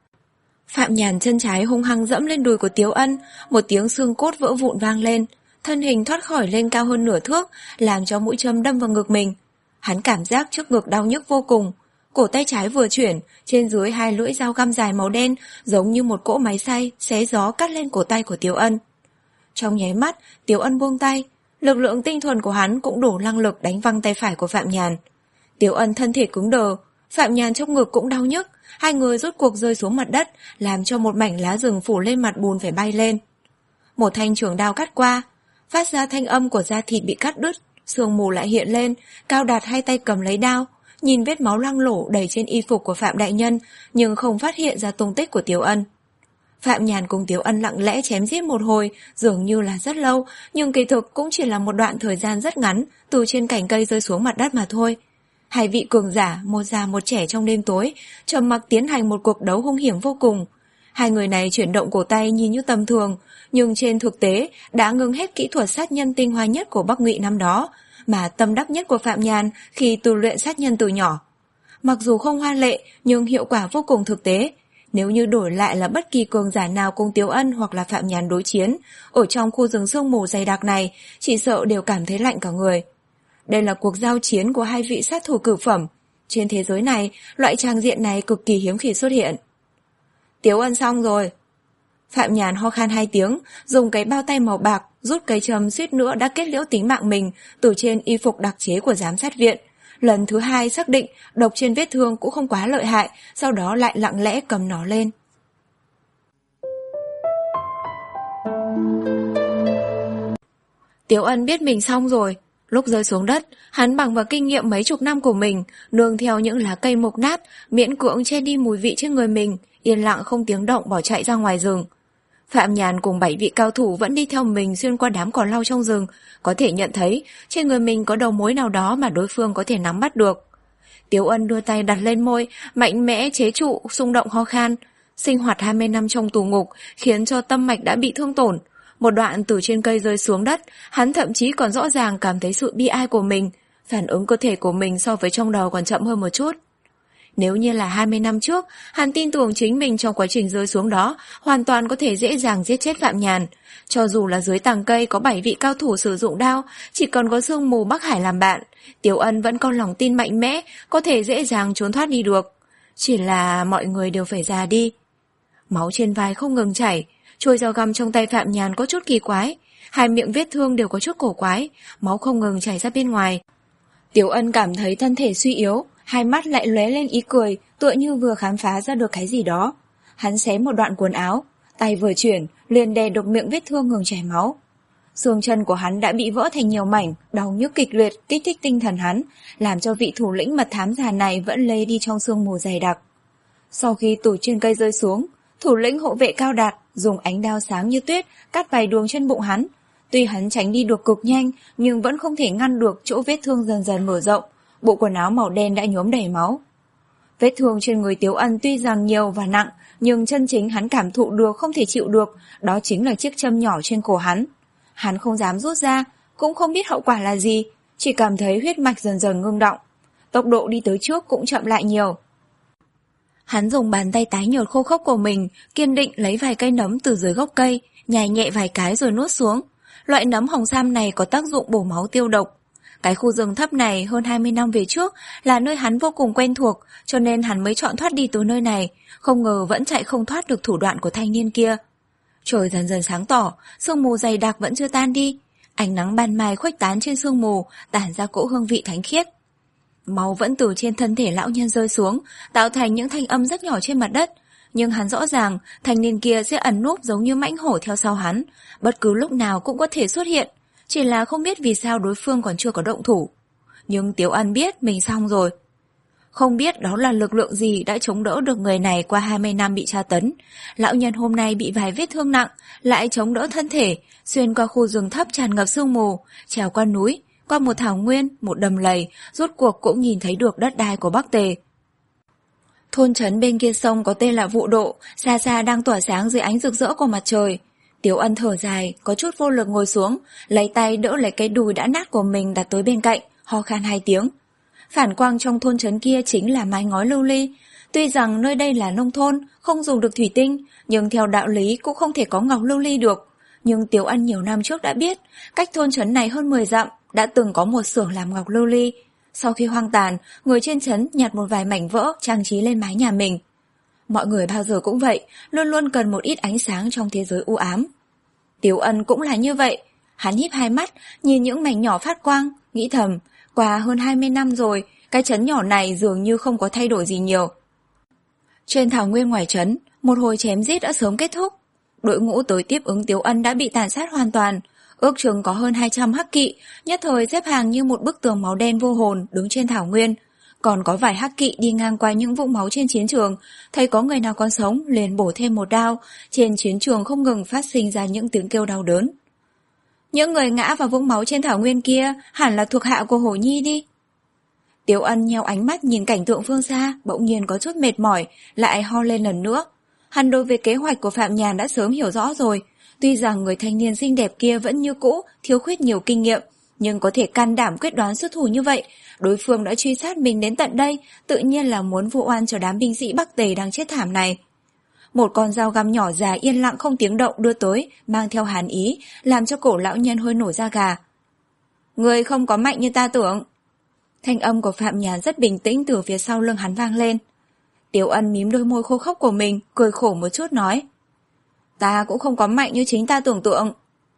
Phạm Nhàn chân trái hung hăng dẫm lên đùi của Tiếu Ân, một tiếng xương cốt vỡ vụn vang lên, thân hình thoát khỏi lên cao hơn nửa thước, làm cho mũi châm đâm vào ngực mình. Hắn cảm giác trước ngực đau nhức vô cùng, cổ tay trái vừa chuyển, trên dưới hai lưỡi dao găm dài màu đen, giống như một cỗ máy xay, xé gió cắt lên cổ tay của Tiếu Ân. Trong nháy mắt, Tiếu Ân buông tay, lực lượng tinh thuần của hắn cũng đổ năng lực đánh văng tay phải của Phạm Nhàn. Tiếu Ân thân thể cứng đờ, Phạm Nhàn trong ngực cũng đau nhức, hai người rốt cuộc rơi xuống mặt đất, làm cho một mảnh lá rừng phủ lên mặt bùn phải bay lên. Một thanh chưởng đao cắt qua, phát ra thanh âm của da thịt bị cắt đứt, sương mù lại hiện lên, Cao Đạt hai tay cầm lấy đao, nhìn vết máu loang lổ đầy trên y phục của Phạm đại nhân, nhưng không phát hiện ra tung tích của Tiếu Ân. Phạm Nhàn cùng Tiếu Ân lặng lẽ chém giết một hồi, dường như là rất lâu, nhưng kỳ thực cũng chỉ là một đoạn thời gian rất ngắn, từ trên cành cây rơi xuống mặt đất mà thôi. Hai vị cường giả, một già một trẻ trong đêm tối, trầm mặc tiến hành một cuộc đấu hung hiểm vô cùng. Hai người này chuyển động cổ tay nhìn như tầm thường, nhưng trên thực tế đã ngưng hết kỹ thuật sát nhân tinh hoa nhất của Bắc Ngụy năm đó, mà tâm đắc nhất của Phạm Nhàn khi tu luyện sát nhân từ nhỏ. Mặc dù không hoa lệ, nhưng hiệu quả vô cùng thực tế. Nếu như đổi lại là bất kỳ cường giả nào cùng Tiếu Ân hoặc là Phạm Nhàn đối chiến, ở trong khu rừng sương mù dày đặc này, chỉ sợ đều cảm thấy lạnh cả người. Đây là cuộc giao chiến của hai vị sát thủ cửu phẩm. Trên thế giới này, loại trang diện này cực kỳ hiếm khi xuất hiện. Tiếu Ân xong rồi. Phạm Nhàn ho khan hai tiếng, dùng cái bao tay màu bạc, rút cây châm suýt nữa đã kết liễu tính mạng mình từ trên y phục đặc chế của giám sát viện. Lần thứ hai xác định độc trên vết thương cũng không quá lợi hại, sau đó lại lặng lẽ cầm nó lên. Tiếu Ân biết mình xong rồi. Lúc rơi xuống đất, hắn bằng vào kinh nghiệm mấy chục năm của mình, nương theo những lá cây mục nát, miễn cưỡng che đi mùi vị trên người mình, yên lặng không tiếng động bỏ chạy ra ngoài rừng. Phạm Nhàn cùng bảy vị cao thủ vẫn đi theo mình xuyên qua đám cỏ lau trong rừng, có thể nhận thấy trên người mình có đầu mối nào đó mà đối phương có thể nắm bắt được. Tiếu Ân đưa tay đặt lên môi, mạnh mẽ chế trụ, xung động ho khan. Sinh hoạt hai mươi năm trong tù ngục khiến cho tâm mạch đã bị thương tổn. Một đoạn từ trên cây rơi xuống đất, hắn thậm chí còn rõ ràng cảm thấy sự bi ai của mình. Phản ứng cơ thể của mình so với trong đầu còn chậm hơn một chút. Nếu như là hai mươi năm trước, hắn tin tưởng chính mình trong quá trình rơi xuống đó hoàn toàn có thể dễ dàng giết chết Phạm Nhàn. Cho dù là dưới tàng cây có bảy vị cao thủ sử dụng đao, chỉ cần có sương mù Bắc Hải làm bạn, Tiểu Ân vẫn có lòng tin mạnh mẽ, có thể dễ dàng trốn thoát đi được. Chỉ là mọi người đều phải già đi. Máu trên vai không ngừng chảy, chuôi dao găm trong tay Phạm Nhàn có chút kỳ quái, hai miệng vết thương đều có chút cổ quái, máu không ngừng chảy ra bên ngoài. Tiểu Ân cảm thấy thân thể suy yếu, hai mắt lại lóe lên ý cười, tựa như vừa khám phá ra được cái gì đó. Hắn xé một đoạn quần áo, tay vừa chuyển, liền đè đục miệng vết thương ngừng chảy máu. Xương chân của hắn đã bị vỡ thành nhiều mảnh, đau nhức kịch liệt kích thích tinh thần hắn, làm cho vị thủ lĩnh mật thám già này vẫn lây đi trong sương mù dày đặc. Sau khi từ trên cây rơi xuống, thủ lĩnh hộ vệ Cao Đạt dùng ánh đao sáng như tuyết cắt vài đường trên bụng hắn. Tuy hắn tránh đi được cực nhanh, nhưng vẫn không thể ngăn được chỗ vết thương dần dần mở rộng. Bộ quần áo màu đen đã nhuốm đầy máu. Vết thương trên người Tiếu Ân tuy rằng nhiều và nặng, nhưng chân chính hắn cảm thụ được không thể chịu được, đó chính là chiếc châm nhỏ trên cổ hắn. Hắn không dám rút ra, cũng không biết hậu quả là gì, chỉ cảm thấy huyết mạch dần dần ngưng đọng. Tốc độ đi tới trước cũng chậm lại nhiều. Hắn dùng bàn tay tái nhợt khô khốc của mình, kiên định lấy vài cây nấm từ dưới gốc cây, nhai nhẹ vài cái rồi nuốt xuống. Loại nấm hồng sam này có tác dụng bổ máu tiêu độc. Cái khu rừng thấp này hơn hai mươi năm về trước là nơi hắn vô cùng quen thuộc, cho nên hắn mới chọn thoát đi từ nơi này, không ngờ vẫn chạy không thoát được thủ đoạn của thanh niên kia. Trời dần dần sáng tỏ, sương mù dày đặc vẫn chưa tan đi. Ánh nắng ban mai khuếch tán trên sương mù, tản ra cỗ hương vị thánh khiết. Máu vẫn từ trên thân thể lão nhân rơi xuống, tạo thành những thanh âm rất nhỏ trên mặt đất. Nhưng hắn rõ ràng, thanh niên kia sẽ ẩn núp giống như mãnh hổ theo sau hắn, bất cứ lúc nào cũng có thể xuất hiện. Chỉ là không biết vì sao đối phương còn chưa có động thủ. Nhưng Tiếu Ân biết mình xong rồi. Không biết đó là lực lượng gì đã chống đỡ được người này qua hai mươi năm bị tra tấn. Lão nhân hôm nay bị vài vết thương nặng, lại chống đỡ thân thể, xuyên qua khu rừng thấp tràn ngập sương mù, trèo qua núi, qua một thảo nguyên, một đầm lầy, rốt cuộc cũng nhìn thấy được đất đai của Bắc Tề. Thôn trấn bên kia sông có tên là Vụ Độ, xa xa đang tỏa sáng dưới ánh rực rỡ của mặt trời. Tiếu Ân thở dài, có chút vô lực ngồi xuống, lấy tay đỡ lấy cái đùi đã nát của mình đặt tới bên cạnh, ho khan hai tiếng. Phản quang trong thôn trấn kia chính là mái ngói lưu ly. Tuy rằng nơi đây là nông thôn, không dùng được thủy tinh, nhưng theo đạo lý cũng không thể có ngọc lưu ly được. Nhưng Tiếu Ân nhiều năm trước đã biết, cách thôn trấn này hơn mười dặm, đã từng có một xưởng làm ngọc lưu ly. Sau khi hoang tàn, người trên trấn nhặt một vài mảnh vỡ trang trí lên mái nhà mình. Mọi người bao giờ cũng vậy, luôn luôn cần một ít ánh sáng trong thế giới u ám. Tiếu Ân cũng là như vậy, hắn híp hai mắt, nhìn những mảnh nhỏ phát quang, nghĩ thầm, qua hơn hai mươi năm rồi, cái trấn nhỏ này dường như không có thay đổi gì nhiều. Trên thảo nguyên ngoài trấn, một hồi chém giết đã sớm kết thúc. Đội ngũ tới tiếp ứng Tiếu Ân đã bị tàn sát hoàn toàn, ước chừng có hơn hai trăm hắc kỵ, nhất thời xếp hàng như một bức tường máu đen vô hồn đứng trên thảo nguyên. Còn có vài hắc kỵ đi ngang qua những vũng máu trên chiến trường, thấy có người nào còn sống liền bổ thêm một đao, trên chiến trường không ngừng phát sinh ra những tiếng kêu đau đớn. Những người ngã vào vũng máu trên thảo nguyên kia hẳn là thuộc hạ của Hổ Nhi đi. Tiếu Ân nheo ánh mắt nhìn cảnh tượng phương xa, bỗng nhiên có chút mệt mỏi, lại ho lên lần nữa. Hắn đối với kế hoạch của Phạm Nhàn đã sớm hiểu rõ rồi, tuy rằng người thanh niên xinh đẹp kia vẫn như cũ, thiếu khuyết nhiều kinh nghiệm, nhưng có thể can đảm quyết đoán xuất thủ như vậy, đối phương đã truy sát mình đến tận đây, tự nhiên là muốn vu oan cho đám binh sĩ Bắc Tề đang chết thảm này. Một con dao găm nhỏ dài yên lặng không tiếng động đưa tới, mang theo hàn ý, làm cho cổ lão nhân hơi nổi da gà. Người không có mạnh như ta tưởng. Thanh âm của Phạm Nhàn rất bình tĩnh từ phía sau lưng hắn vang lên. Tiếu Ân mím đôi môi khô khốc của mình, cười khổ một chút nói. Ta cũng không có mạnh như chính ta tưởng tượng.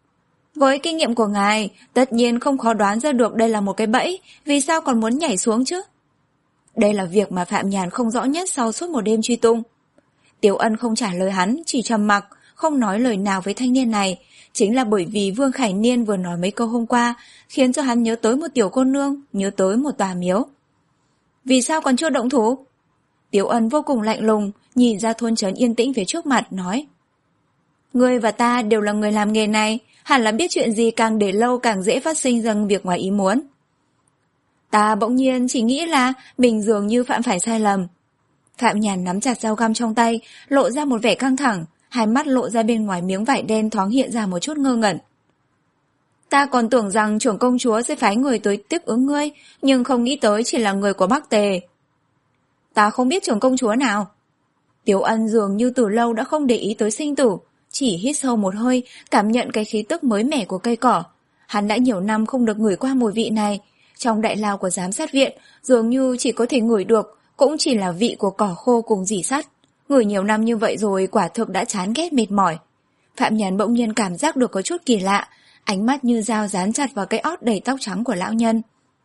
Với kinh nghiệm của ngài, tất nhiên không khó đoán ra được đây là một cái bẫy, vì sao còn muốn nhảy xuống chứ? Đây là việc mà Phạm Nhàn không rõ nhất sau suốt một đêm truy tung. Tiếu Ân không trả lời hắn, chỉ trầm mặc, không nói lời nào với thanh niên này, chính là bởi vì Vương Khải Niên vừa nói mấy câu hôm qua, khiến cho hắn nhớ tới một tiểu cô nương, nhớ tới một tòa miếu. Vì sao còn chưa động thủ? Tiếu Ân vô cùng lạnh lùng, nhìn ra thôn trấn yên tĩnh phía trước mặt, nói. Ngươi và ta đều là người làm nghề này, hẳn là biết chuyện gì càng để lâu càng dễ phát sinh ra việc ngoài ý muốn. Ta bỗng nhiên chỉ nghĩ là mình dường như phạm phải sai lầm. Phạm Nhàn nắm chặt dao găm trong tay, lộ ra một vẻ căng thẳng, hai mắt lộ ra bên ngoài miếng vải đen thoáng hiện ra một chút ngơ ngẩn. Ta còn tưởng rằng trưởng công chúa sẽ phái người tới tiếp ứng ngươi, nhưng không nghĩ tới chỉ là người của Bắc Tề. Ta không biết trưởng công chúa nào. Tiếu Ân dường như từ lâu đã không để ý tới sinh tử, chỉ hít sâu một hơi, cảm nhận cái khí tức mới mẻ của cây cỏ. Hắn đã nhiều năm không được ngửi qua mùi vị này. Trong đại lao của giám sát viện, dường như chỉ có thể ngửi được, cũng chỉ là vị của cỏ khô cùng rỉ sắt. Ngửi nhiều năm như vậy rồi quả thực đã chán ghét mệt mỏi. Phạm Nhàn bỗng nhiên cảm giác được có chút kỳ lạ, ánh mắt như dao dán chặt vào cái ót đầy tóc trắng của lão nhân.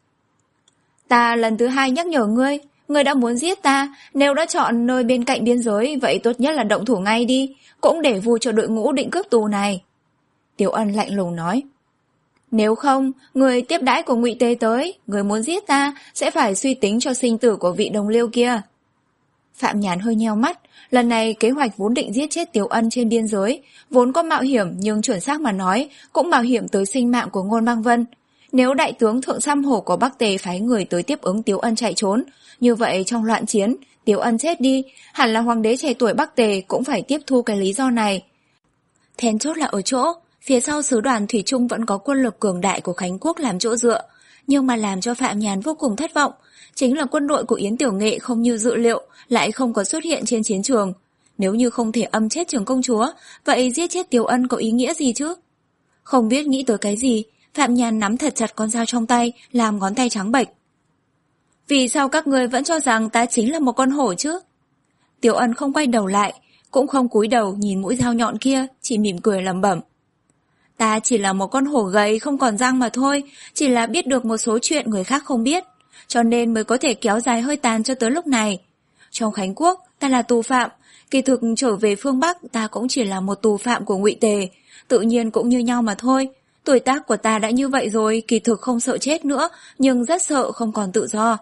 Ta lần thứ hai nhắc nhở ngươi, ngươi đã muốn giết ta, nếu đã chọn nơi bên cạnh biên giới, vậy tốt nhất là động thủ ngay đi, cũng để vui cho đội ngũ định cướp tù này. Tiếu Ân lạnh lùng nói. Nếu không, người tiếp đãi của Ngụy Tề tới, người muốn giết ta, sẽ phải suy tính cho sinh tử của vị đồng liêu kia. Phạm Nhàn hơi nheo mắt, lần này kế hoạch vốn định giết chết Tiếu Ân trên biên giới, vốn có mạo hiểm nhưng chuẩn xác mà nói, cũng mạo hiểm tới sinh mạng của Ngôn Băng Vân. Nếu đại tướng Thượng Sam Hổ của Bắc Tề phái người tới tiếp ứng Tiếu Ân chạy trốn, như vậy trong loạn chiến, Tiếu Ân chết đi, hẳn là hoàng đế trẻ tuổi Bắc Tề cũng phải tiếp thu cái lý do này. Then chốt là ở chỗ, phía sau sứ đoàn Thủy Chung vẫn có quân lực cường đại của Khánh Quốc làm chỗ dựa, nhưng mà làm cho Phạm Nhàn vô cùng thất vọng, chính là quân đội của Yến Tiểu Nghệ không như dự liệu, lại không có xuất hiện trên chiến trường. Nếu như không thể âm chết trưởng công chúa, vậy giết chết Tiếu Ân có ý nghĩa gì chứ? Không biết nghĩ tới cái gì, Phạm Nhàn nắm thật chặt con dao trong tay, làm ngón tay trắng bệch. Vì sao các người vẫn cho rằng ta chính là một con hổ chứ? Tiếu Ân không quay đầu lại, cũng không cúi đầu nhìn mũi dao nhọn kia, chỉ mỉm cười lẩm bẩm. Ta chỉ là một con hổ gầy không còn răng mà thôi, chỉ là biết được một số chuyện người khác không biết, cho nên mới có thể kéo dài hơi tàn cho tới lúc này. Trong Khánh Quốc, ta là tù phạm, kỳ thực trở về phương Bắc ta cũng chỉ là một tù phạm của Ngụy Tề, tự nhiên cũng như nhau mà thôi. Tuổi tác của ta đã như vậy rồi, kỳ thực không sợ chết nữa, nhưng rất sợ không còn tự do.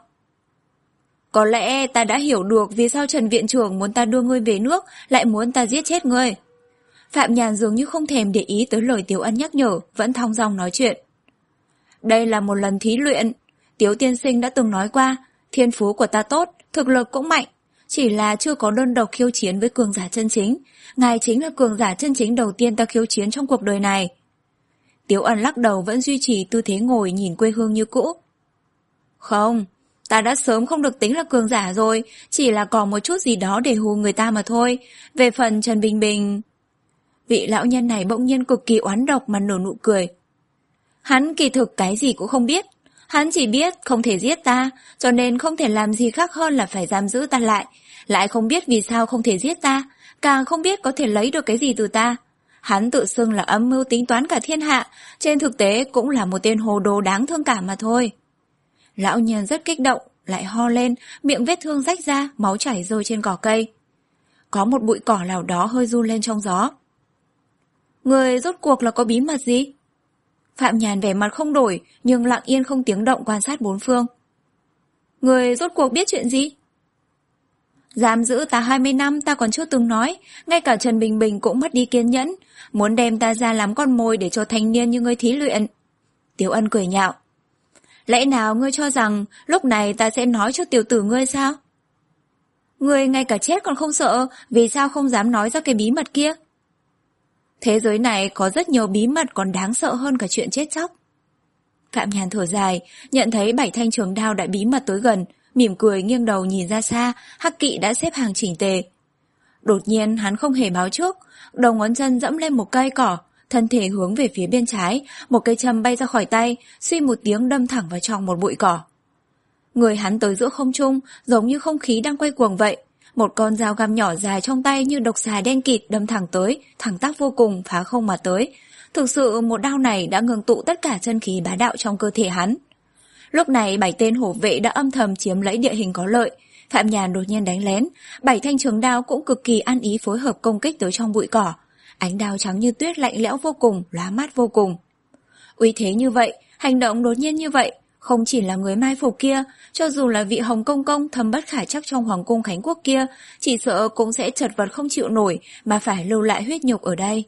Có lẽ ta đã hiểu được vì sao Trần Viện Trưởng muốn ta đưa ngươi về nước, lại muốn ta giết chết ngươi. Phạm Nhàn dường như không thèm để ý tới lời Tiếu Ân nhắc nhở, vẫn thong dong nói chuyện. Đây là một lần thí luyện. Tiếu tiên sinh đã từng nói qua, thiên phú của ta tốt, thực lực cũng mạnh, chỉ là chưa có đơn độc khiêu chiến với cường giả chân chính. Ngài chính là cường giả chân chính đầu tiên ta khiêu chiến trong cuộc đời này. Tiếu Ân lắc đầu vẫn duy trì tư thế ngồi nhìn quê hương như cũ. Không, ta đã sớm không được tính là cường giả rồi, chỉ là còn một chút gì đó để hù người ta mà thôi. Về phần Trần Bình Bình... Vị lão nhân này bỗng nhiên cực kỳ oán độc mà nở nụ cười. Hắn kỳ thực cái gì cũng không biết. Hắn chỉ biết không thể giết ta, cho nên không thể làm gì khác hơn là phải giam giữ ta lại. Lại không biết vì sao không thể giết ta, càng không biết có thể lấy được cái gì từ ta. Hắn tự xưng là âm mưu tính toán cả thiên hạ, trên thực tế cũng là một tên hồ đồ đáng thương cảm mà thôi. Lão nhân rất kích động, lại ho lên, miệng vết thương rách ra, máu chảy rơi trên cỏ cây. Có một bụi cỏ nào đó hơi run lên trong gió. Người rốt cuộc là có bí mật gì? Phạm Nhàn vẻ mặt không đổi, nhưng lặng yên không tiếng động quan sát bốn phương. Người rốt cuộc biết chuyện gì? Giam giữ ta hai mươi năm ta còn chưa từng nói, ngay cả Trần Bình Bình cũng mất đi kiên nhẫn, muốn đem ta ra làm con mồi để cho thanh niên như ngươi thí luyện. Tiếu Ân cười nhạo. Lẽ nào ngươi cho rằng lúc này ta sẽ nói cho tiểu tử ngươi sao? Ngươi ngay cả chết còn không sợ, vì sao không dám nói ra cái bí mật kia? Thế giới này có rất nhiều bí mật còn đáng sợ hơn cả chuyện chết chóc. Phạm Nhàn thở dài, nhận thấy bảy thanh trường đao đã bí mật tới gần, mỉm cười nghiêng đầu nhìn ra xa, hắc kỵ đã xếp hàng chỉnh tề. Đột nhiên hắn không hề báo trước, đầu ngón chân dẫm lên một cây cỏ, thân thể hướng về phía bên trái, một cây châm bay ra khỏi tay, suy một tiếng đâm thẳng vào trong một bụi cỏ. Người hắn tới giữa không trung, giống như không khí đang quay cuồng vậy. Một con dao găm nhỏ dài trong tay như độc xà đen kịt đâm thẳng tới, thẳng tắp vô cùng, phá không mà tới. Thực sự một đao này đã ngưng tụ tất cả chân khí bá đạo trong cơ thể hắn. Lúc này bảy tên hổ vệ đã âm thầm chiếm lấy địa hình có lợi. Phạm Nhàn đột nhiên đánh lén, bảy thanh trường đao cũng cực kỳ ăn ý phối hợp công kích tới trong bụi cỏ. Ánh đao trắng như tuyết lạnh lẽo vô cùng, lóa mắt vô cùng. Uy thế như vậy, hành động đột nhiên như vậy, không chỉ là người mai phục kia, cho dù là vị Hồng Công Công thâm bất khả trắc trong Hoàng cung Khánh Quốc kia, chỉ sợ cũng sẽ chật vật không chịu nổi mà phải lưu lại huyết nhục ở đây.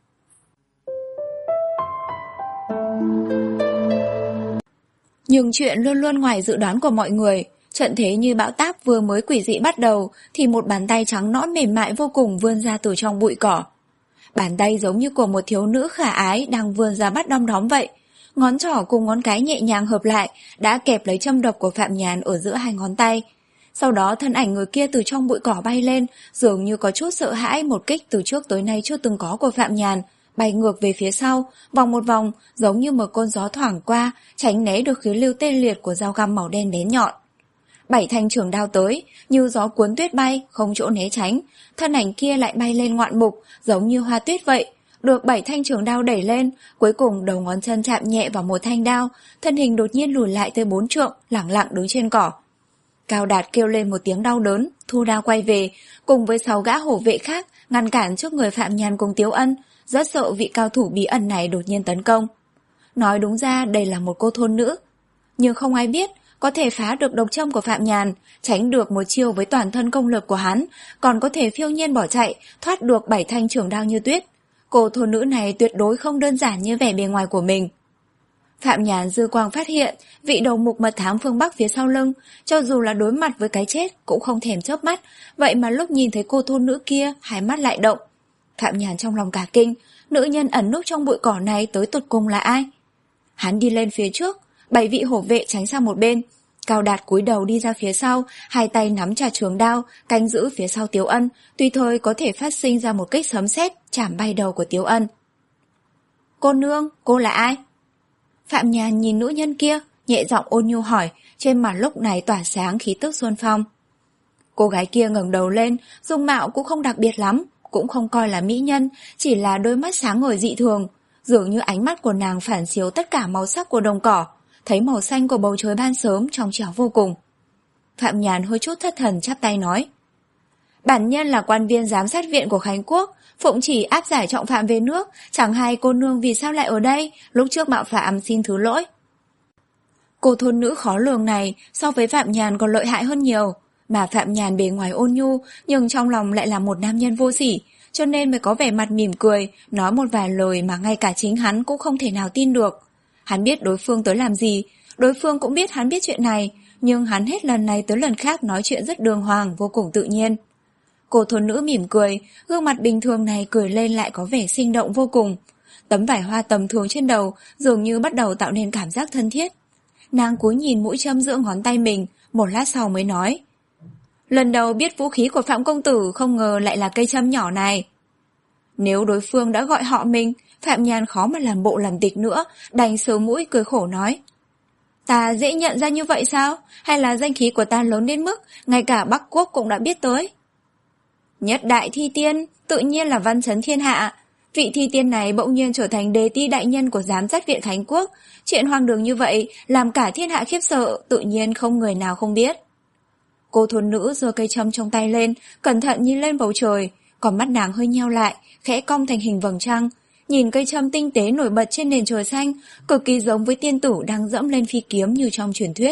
Nhưng chuyện luôn luôn ngoài dự đoán của mọi người. Trận thế như bão táp vừa mới quỷ dị bắt đầu thì một bàn tay trắng nõn mềm mại vô cùng vươn ra từ trong bụi cỏ. Bàn tay giống như của một thiếu nữ khả ái đang vươn ra bắt đom đóm vậy, Ngón trỏ cùng ngón cái nhẹ nhàng hợp lại, đã kẹp lấy châm độc của Phạm Nhàn ở giữa hai ngón tay. Sau đó thân ảnh người kia từ trong bụi cỏ bay lên, dường như có chút sợ hãi một kích từ trước tới nay chưa từng có của Phạm Nhàn, bay ngược về phía sau, vòng một vòng, giống như một cơn gió thoảng qua, tránh né được khí lưu tê liệt của dao găm màu đen bén nhọn. Bảy thanh trường đao tới, như gió cuốn tuyết bay, không chỗ né tránh, thân ảnh kia lại bay lên ngoạn mục, giống như hoa tuyết vậy. Được bảy thanh trường đao đẩy lên, cuối cùng đầu ngón chân chạm nhẹ vào một thanh đao, thân hình đột nhiên lùi lại tới bốn trượng, lẳng lặng đứng trên cỏ. Cao Đạt kêu lên một tiếng đau đớn, thu đao quay về, cùng với sáu gã hổ vệ khác, ngăn cản trước người Phạm Nhàn cùng Tiếu Ân, rất sợ vị cao thủ bí ẩn này đột nhiên tấn công. Nói đúng ra đây là một cô thôn nữ, nhưng không ai biết, có thể phá được độc châm của Phạm Nhàn, tránh được một chiêu với toàn thân công lực của hắn, còn có thể phiêu nhiên bỏ chạy, thoát được bảy thanh trường đao như tuyết. Cô thôn nữ này tuyệt đối không đơn giản như vẻ bề ngoài của mình. Phạm Nhàn dư quang phát hiện, vị đầu mục mật thám phương Bắc phía sau lưng, cho dù là đối mặt với cái chết cũng không thèm chớp mắt, vậy mà lúc nhìn thấy cô thôn nữ kia, hai mắt lại động. Phạm Nhàn trong lòng cả kinh, nữ nhân ẩn núp trong bụi cỏ này tới tột cùng là ai? Hắn đi lên phía trước, bảy vị hổ vệ tránh sang một bên. Cao Đạt cúi đầu đi ra phía sau, hai tay nắm chặt trường đao, canh giữ phía sau Tiếu Ân, tùy thời có thể phát sinh ra một kích sấm sét chảm bay đầu của Tiếu Ân. Cô nương, cô là ai? Phạm Nhàn nhìn nữ nhân kia, nhẹ giọng ôn nhu hỏi, trên mặt lúc này tỏa sáng khí tức xuân phong. Cô gái kia ngẩng đầu lên, dung mạo cũng không đặc biệt lắm, cũng không coi là mỹ nhân, chỉ là đôi mắt sáng ngời dị thường, dường như ánh mắt của nàng phản chiếu tất cả màu sắc của đồng cỏ, thấy màu xanh của bầu trời ban sớm trong trẻo vô cùng. Phạm Nhàn hơi chút thất thần chắp tay nói, bản nhân là quan viên giám sát viện của Khánh Quốc, phụng chỉ áp giải trọng phạm về nước, chẳng hay cô nương vì sao lại ở đây, lúc trước mạo phạm xin thứ lỗi. Cô thôn nữ khó lường này so với Phạm Nhàn còn lợi hại hơn nhiều, mà Phạm Nhàn bề ngoài ôn nhu nhưng trong lòng lại là một nam nhân vô sỉ, cho nên mới có vẻ mặt mỉm cười, nói một vài lời mà ngay cả chính hắn cũng không thể nào tin được. Hắn biết đối phương tới làm gì, đối phương cũng biết hắn biết chuyện này, nhưng hắn hết lần này tới lần khác nói chuyện rất đường hoàng, vô cùng tự nhiên. Cô thôn nữ mỉm cười, gương mặt bình thường này cười lên lại có vẻ sinh động vô cùng. Tấm vải hoa tầm thường trên đầu dường như bắt đầu tạo nên cảm giác thân thiết. Nàng cúi nhìn mũi châm giữa ngón tay mình, một lát sau mới nói, lần đầu biết vũ khí của Phạm công tử không ngờ lại là cây châm nhỏ này. Nếu đối phương đã gọi họ mình, Phạm Nhàn khó mà làm bộ làm tịch nữa, đành sờ mũi cười khổ nói, ta dễ nhận ra như vậy sao? Hay là danh khí của ta lớn đến mức ngay cả Bắc Quốc cũng đã biết tới? Nhất đại thi tiên, tự nhiên là văn chấn thiên hạ. Vị thi tiên này bỗng nhiên trở thành đề ti đại nhân của giám sát viện Khánh Quốc. Chuyện hoang đường như vậy làm cả thiên hạ khiếp sợ, tự nhiên không người nào không biết. Cô thôn nữ giơ cây châm trong tay lên, cẩn thận nhìn lên bầu trời, còn mắt nàng hơi nheo lại, khẽ cong thành hình vầng trăng. Nhìn cây châm tinh tế nổi bật trên nền trời xanh, cực kỳ giống với tiên tử đang dẫm lên phi kiếm như trong truyền thuyết.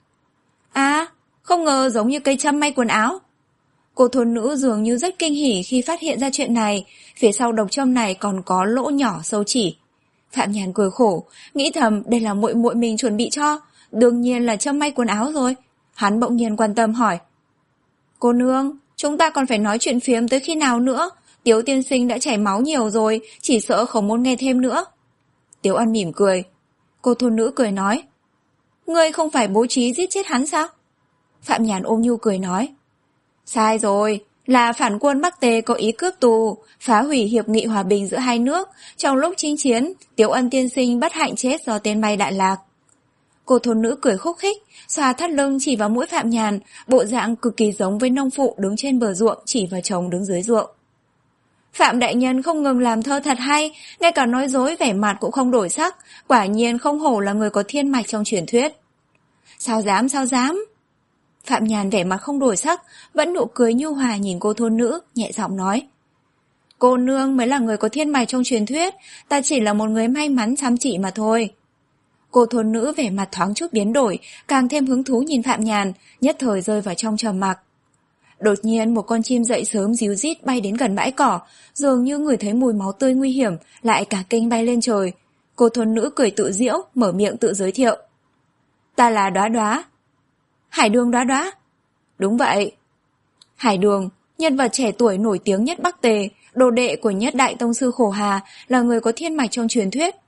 À, không ngờ giống như cây châm may quần áo. Cô thôn nữ dường như rất kinh hỉ khi phát hiện ra chuyện này, phía sau độc châm này còn có lỗ nhỏ sâu chỉ. Phạm Nhàn cười khổ, nghĩ thầm đây là muội muội mình chuẩn bị cho, đương nhiên là châm may quần áo rồi. Hắn bỗng nhiên quan tâm hỏi, cô nương, chúng ta còn phải nói chuyện phiếm tới khi nào nữa? Tiếu tiên sinh đã chảy máu nhiều rồi, chỉ sợ không muốn nghe thêm nữa. Tiếu Ân mỉm cười. Cô thôn nữ cười nói, ngươi không phải bố trí giết chết hắn sao? Phạm Nhàn ôm nhu cười nói, sai rồi, là phản quân Bắc Tề có ý cướp tù, phá hủy hiệp nghị hòa bình giữa hai nước. Trong lúc chinh chiến, Tiếu Ân tiên sinh bất hạnh chết do tên bay đại lạc. Cô thôn nữ cười khúc khích, xoa thắt lưng chỉ vào mũi Phạm Nhàn, bộ dạng cực kỳ giống với nông phụ đứng trên bờ ruộng chỉ vào chồng đứng dưới ruộng. Phạm đại nhân không ngừng làm thơ thật hay, ngay cả nói dối vẻ mặt cũng không đổi sắc, quả nhiên không hổ là người có thiên mạch trong truyền thuyết. Sao dám, sao dám? Phạm Nhàn vẻ mặt không đổi sắc, vẫn nụ cười nhu hòa nhìn cô thôn nữ, nhẹ giọng nói, cô nương mới là người có thiên mạch trong truyền thuyết, ta chỉ là một người may mắn chăm chỉ mà thôi. Cô thôn nữ vẻ mặt thoáng chút biến đổi, càng thêm hứng thú nhìn Phạm Nhàn, nhất thời rơi vào trong trầm mặc. Đột nhiên một con chim dậy sớm ríu rít bay đến gần bãi cỏ, dường như ngửi thấy mùi máu tươi nguy hiểm, lại cả kinh bay lên trời. Cô thôn nữ cười tự giễu, mở miệng tự giới thiệu, ta là Đóa Đóa. Hải Đường Đóa Đóa? Đúng vậy. Hải Đường, nhân vật trẻ tuổi nổi tiếng nhất Bắc Tề, đồ đệ của nhất đại tông sư Khổ Hà, là người có thiên mạch trong truyền thuyết.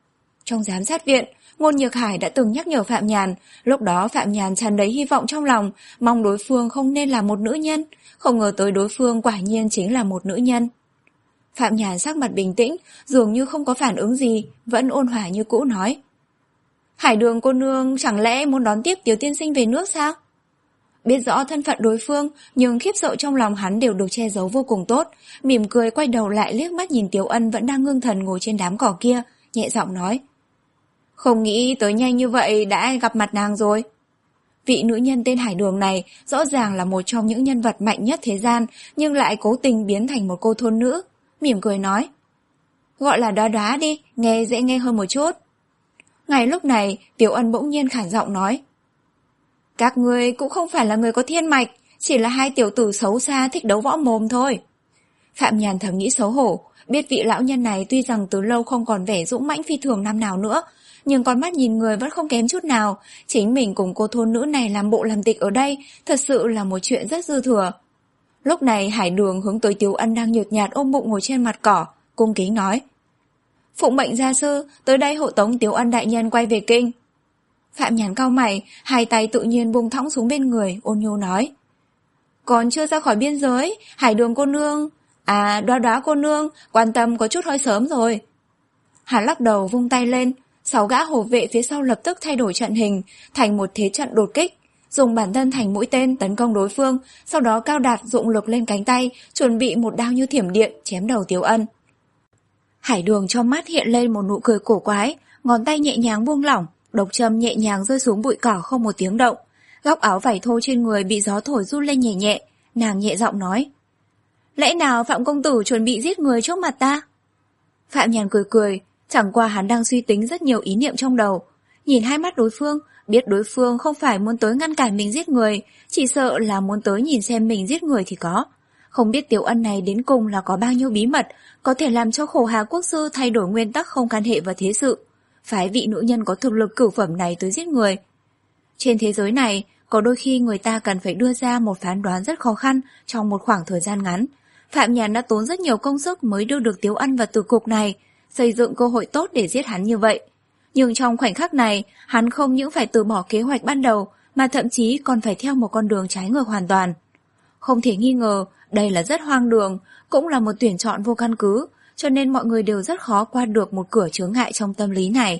Trong giám sát viện, Ngôn Nhược Hải đã từng nhắc nhở Phạm Nhàn, lúc đó Phạm Nhàn tràn đầy hy vọng trong lòng, mong đối phương không nên là một nữ nhân, không ngờ tới đối phương quả nhiên chính là một nữ nhân. Phạm Nhàn sắc mặt bình tĩnh, dường như không có phản ứng gì, vẫn ôn hòa như cũ nói. Hải Đường cô nương chẳng lẽ muốn đón tiếp Tiếu tiên sinh về nước sao? Biết rõ thân phận đối phương, nhưng khiếp sợ trong lòng hắn đều được che giấu vô cùng tốt, mỉm cười quay đầu lại liếc mắt nhìn Tiếu Ân vẫn đang ngưng thần ngồi trên đám cỏ kia, nhẹ giọng nói. Không nghĩ tới nhanh như vậy đã gặp mặt nàng rồi. Vị nữ nhân tên Hải Đường này rõ ràng là một trong những nhân vật mạnh nhất thế gian, nhưng lại cố tình biến thành một cô thôn nữ, mỉm cười nói. Gọi là Đóa Đóa đi, nghe dễ nghe hơn một chút. Ngay lúc này, Tiếu Ân bỗng nhiên khản giọng nói. Các ngươi cũng không phải là người có thiên mạch, chỉ là hai tiểu tử xấu xa thích đấu võ mồm thôi. Phạm Nhàn thầm nghĩ xấu hổ, biết vị lão nhân này tuy rằng từ lâu không còn vẻ dũng mãnh phi thường năm nào nữa, nhưng con mắt nhìn người vẫn không kém chút nào. Chính mình cùng cô thôn nữ này làm bộ làm tịch ở đây thật sự là một chuyện rất dư thừa. Lúc này Hải Đường hướng tới Tiếu Ân đang nhợt nhạt ôm bụng ngồi trên mặt cỏ, cung kính nói. Phụng mệnh gia sư, tới đây hộ tống Tiếu Ân đại nhân quay về kinh. Phạm Nhàn cau mày, hai tay tự nhiên buông thõng xuống bên người, ôn nhu nói. Còn chưa ra khỏi biên giới, Hải Đường cô nương, à Đóa Đóa cô nương, quan tâm có chút hơi sớm rồi. Hắn lắc đầu vung tay lên, sáu gã hộ vệ phía sau lập tức thay đổi trận hình, thành một thế trận đột kích, dùng bản thân thành mũi tên tấn công đối phương, sau đó cao đạt dụng lực lên cánh tay, chuẩn bị một đao như thiểm điện chém đầu Tiếu Ân. Hải Đường trong mắt hiện lên một nụ cười cổ quái, ngón tay nhẹ nhàng buông lỏng, độc châm nhẹ nhàng rơi xuống bụi cỏ không một tiếng động. Góc áo vải thô trên người bị gió thổi run lên nhẹ nhẹ, nàng nhẹ giọng nói. Lẽ nào Phạm công tử chuẩn bị giết người trước mặt ta? Phạm Nhàn cười cười, chẳng qua hắn đang suy tính rất nhiều ý niệm trong đầu. Nhìn hai mắt đối phương, biết đối phương không phải muốn tới ngăn cản mình giết người, chỉ sợ là muốn tới nhìn xem mình giết người thì có. Không biết Tiếu Ân này đến cùng là có bao nhiêu bí mật, có thể làm cho Khổ Hà quốc sư thay đổi nguyên tắc không can hệ vào thế sự, phái vị nữ nhân có thực lực cửu phẩm này tới giết người. Trên thế giới này, có đôi khi người ta cần phải đưa ra một phán đoán rất khó khăn trong một khoảng thời gian ngắn. Phạm Nhàn đã tốn rất nhiều công sức mới đưa được Tiếu Ân vào tử cục này, xây dựng cơ hội tốt để giết hắn như vậy. Nhưng trong khoảnh khắc này, hắn không những phải từ bỏ kế hoạch ban đầu, mà thậm chí còn phải theo một con đường trái ngược hoàn toàn. Không thể nghi ngờ, đây là rất hoang đường, cũng là một tuyển chọn vô căn cứ, cho nên mọi người đều rất khó qua được một cửa chướng ngại trong tâm lý này.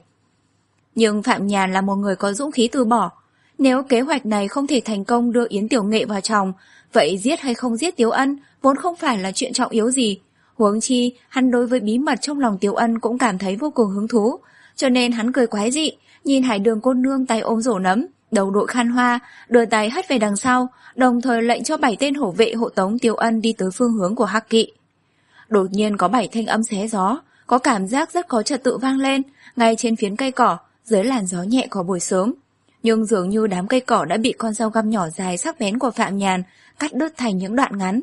Nhưng Phạm Nhàn là một người có dũng khí từ bỏ. Nếu kế hoạch này không thể thành công đưa Yến Tiểu Nghệ vào chồng, vậy giết hay không giết Tiếu Ân vốn không phải là chuyện trọng yếu gì. Huống chi, hắn đối với bí mật trong lòng Tiếu Ân cũng cảm thấy vô cùng hứng thú, cho nên hắn cười quái dị, nhìn Hải Đường cô nương tay ôm rổ nấm, đầu đội khăn hoa, đưa tay hất về đằng sau, đồng thời lệnh cho bảy tên hổ vệ hộ tống Tiếu Ân đi tới phương hướng của Hắc Kỵ. Đột nhiên có bảy thanh âm xé gió, có cảm giác rất có trật tự vang lên, ngay trên phiến cây cỏ, dưới làn gió nhẹ của buổi sớm. Nhưng dường như đám cây cỏ đã bị con dao găm nhỏ dài sắc bén của Phạm Nhàn cắt đứt thành những đoạn ngắn.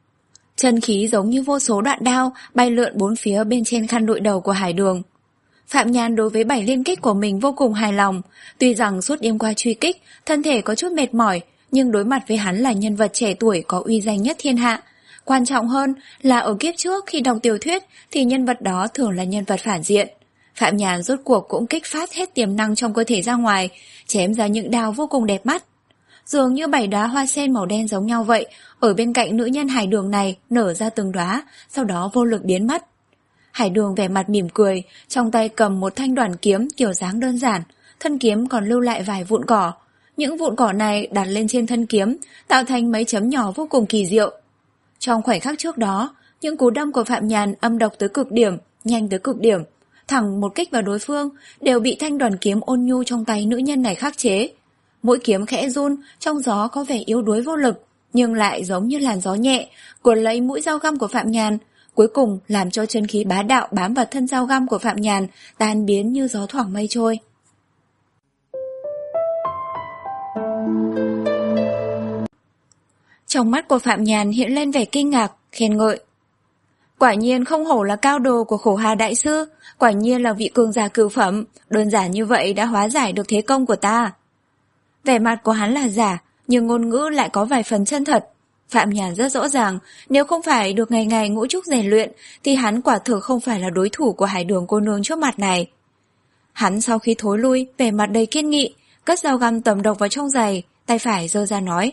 Chân khí giống như vô số đoạn đao bay lượn bốn phía bên trên khăn đội đầu của Hải Đường. Phạm Nhàn đối với bảy liên kích của mình vô cùng hài lòng, tuy rằng suốt đêm qua truy kích, thân thể có chút mệt mỏi, nhưng đối mặt với hắn là nhân vật trẻ tuổi có uy danh nhất thiên hạ. Quan trọng hơn là ở kiếp trước khi đọc tiểu thuyết thì nhân vật đó thường là nhân vật phản diện. Phạm Nhàn rốt cuộc cũng kích phát hết tiềm năng trong cơ thể ra ngoài, chém ra những đao vô cùng đẹp mắt. Dường như bảy đóa hoa sen màu đen giống nhau vậy, ở bên cạnh nữ nhân Hải Đường này nở ra từng đóa, sau đó vô lực biến mất. Hải Đường vẻ mặt mỉm cười, trong tay cầm một thanh đoàn kiếm kiểu dáng đơn giản, thân kiếm còn lưu lại vài vụn cỏ. Những vụn cỏ này đặt lên trên thân kiếm, tạo thành mấy chấm nhỏ vô cùng kỳ diệu. Trong khoảnh khắc trước đó, những cú đâm của Phạm Nhàn âm độc tới cực điểm, nhanh tới cực điểm, thẳng một kích vào đối phương, đều bị thanh đoàn kiếm ôn nhu trong tay nữ nhân này khắc chế. Mũi kiếm khẽ run, trong gió có vẻ yếu đuối vô lực, nhưng lại giống như làn gió nhẹ, cuốn lấy mũi dao găm của Phạm Nhàn, cuối cùng làm cho chân khí bá đạo bám vào thân dao găm của Phạm Nhàn, tan biến như gió thoảng mây trôi. Trong mắt của Phạm Nhàn hiện lên vẻ kinh ngạc, khen ngợi. Quả nhiên không hổ là cao đồ của Khổ Hà đại sư, quả nhiên là vị cường giả cửu phẩm, đơn giản như vậy đã hóa giải được thế công của ta. Vẻ mặt của hắn là giả, nhưng ngôn ngữ lại có vài phần chân thật. Phạm Nhàn rất rõ ràng, nếu không phải được ngày ngày ngũ trúc rèn luyện, thì hắn quả thực không phải là đối thủ của Hải Đường cô nương trước mặt này. Hắn sau khi thối lui, vẻ mặt đầy kiên nghị, cất dao găm tẩm độc vào trong giày, tay phải giơ ra nói.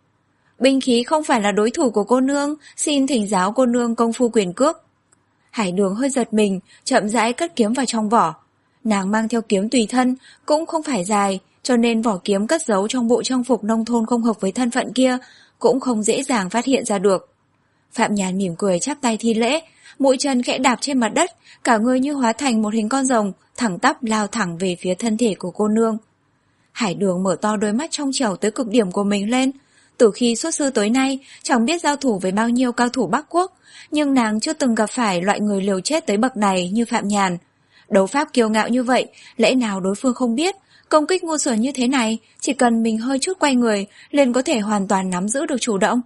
Binh khí không phải là đối thủ của cô nương, xin thỉnh giáo cô nương công phu quyền cước. Hải Đường hơi giật mình, chậm rãi cất kiếm vào trong vỏ. Nàng mang theo kiếm tùy thân, cũng không phải dài, cho nên vỏ kiếm cất giấu trong bộ trang phục nông thôn không hợp với thân phận kia, cũng không dễ dàng phát hiện ra được. Phạm Nhàn mỉm cười chắp tay thi lễ, mũi chân khẽ đạp trên mặt đất, cả người như hóa thành một hình con rồng, thẳng tắp lao thẳng về phía thân thể của cô nương. Hải Đường mở to đôi mắt trong trẻo tới cực điểm của mình lên. Từ khi xuất sư tới nay, chẳng biết giao thủ với bao nhiêu cao thủ Bắc Quốc, nhưng nàng chưa từng gặp phải loại người liều chết tới bậc này như Phạm Nhàn. Đấu pháp kiêu ngạo như vậy, lẽ nào đối phương không biết, công kích ngu xuẩn như thế này, chỉ cần mình hơi chút quay người, liền có thể hoàn toàn nắm giữ được chủ động.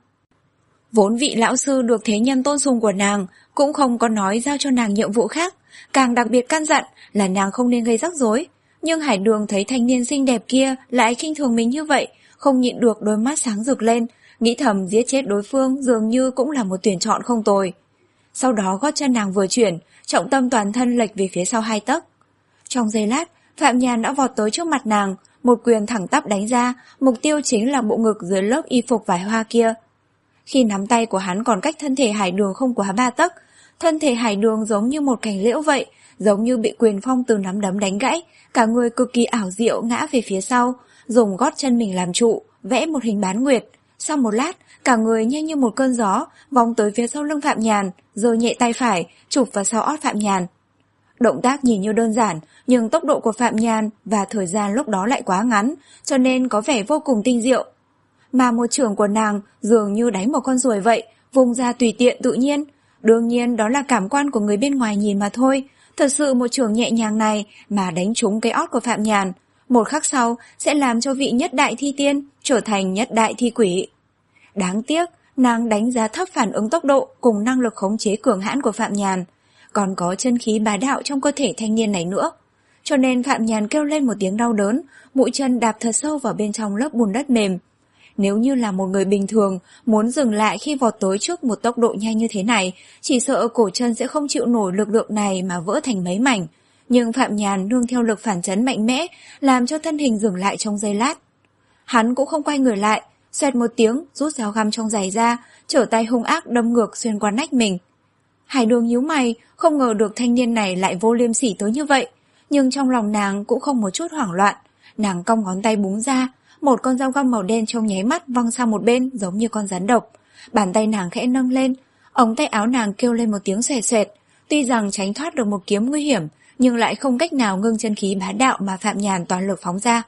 Vốn vị lão sư được thế nhân tôn sùng của nàng, cũng không có nói giao cho nàng nhiệm vụ khác, càng đặc biệt căn dặn là nàng không nên gây rắc rối. Nhưng Hải Đường thấy thanh niên xinh đẹp kia lại khinh thường mình như vậy, không nhịn được đôi mắt sáng rực lên, nghĩ thầm giết chết đối phương dường như cũng là một tuyển chọn không tồi. Sau đó gót chân nàng vừa chuyển, trọng tâm toàn thân lệch về phía sau hai tấc. Trong giây lát, Phạm Nhàn đã vọt tới trước mặt nàng, một quyền thẳng tắp đánh ra, mục tiêu chính là bộ ngực dưới lớp y phục vải hoa kia. Khi nắm tay của hắn còn cách thân thể Hải Đường không quá ba tấc, thân thể Hải Đường giống như một cành liễu vậy, giống như bị quyền phong từ nắm đấm đánh gãy, cả người cực kỳ ảo diệu ngã về phía sau, dùng gót chân mình làm trụ, vẽ một hình bán nguyệt. Sau một lát, cả người nhanh như một cơn gió, vòng tới phía sau lưng Phạm Nhàn, giơ nhẹ tay phải, chụp vào sau ót Phạm Nhàn. Động tác nhìn như đơn giản, nhưng tốc độ của Phạm Nhàn và thời gian lúc đó lại quá ngắn, cho nên có vẻ vô cùng tinh diệu. Mà một chưởng của nàng dường như đánh một con ruồi vậy, vùng ra tùy tiện tự nhiên. Đương nhiên đó là cảm quan của người bên ngoài nhìn mà thôi. Thật sự một chưởng nhẹ nhàng này mà đánh trúng cái ót của Phạm Nhàn, một khắc sau sẽ làm cho vị nhất đại thi tiên trở thành nhất đại thi quỷ. Đáng tiếc, nàng đánh giá thấp phản ứng tốc độ cùng năng lực khống chế cường hãn của Phạm Nhàn, còn có chân khí bá đạo trong cơ thể thanh niên này nữa. Cho nên Phạm Nhàn kêu lên một tiếng đau đớn, mũi chân đạp thật sâu vào bên trong lớp bùn đất mềm. Nếu như là một người bình thường, muốn dừng lại khi vọt tới trước một tốc độ nhanh như thế này, chỉ sợ cổ chân sẽ không chịu nổi lực lượng này mà vỡ thành mấy mảnh. Nhưng Phạm Nhàn nương theo lực phản chấn mạnh mẽ, làm cho thân hình dừng lại trong giây lát. Hắn cũng không quay người lại, xoẹt một tiếng, rút dao găm trong giày ra, trở tay hung ác đâm ngược xuyên qua nách mình. Hải Đường nhíu mày, không ngờ được thanh niên này lại vô liêm sỉ tới như vậy, nhưng trong lòng nàng cũng không một chút hoảng loạn. Nàng cong ngón tay búng ra, một con dao găm màu đen trong nháy mắt văng sang một bên giống như con rắn độc. Bàn tay nàng khẽ nâng lên, ống tay áo nàng kêu lên một tiếng xòe xoẹt. Tuy rằng tránh thoát được một kiếm nguy hiểm, nhưng lại không cách nào ngưng chân khí bá đạo mà Phạm Nhàn toàn lực phóng ra.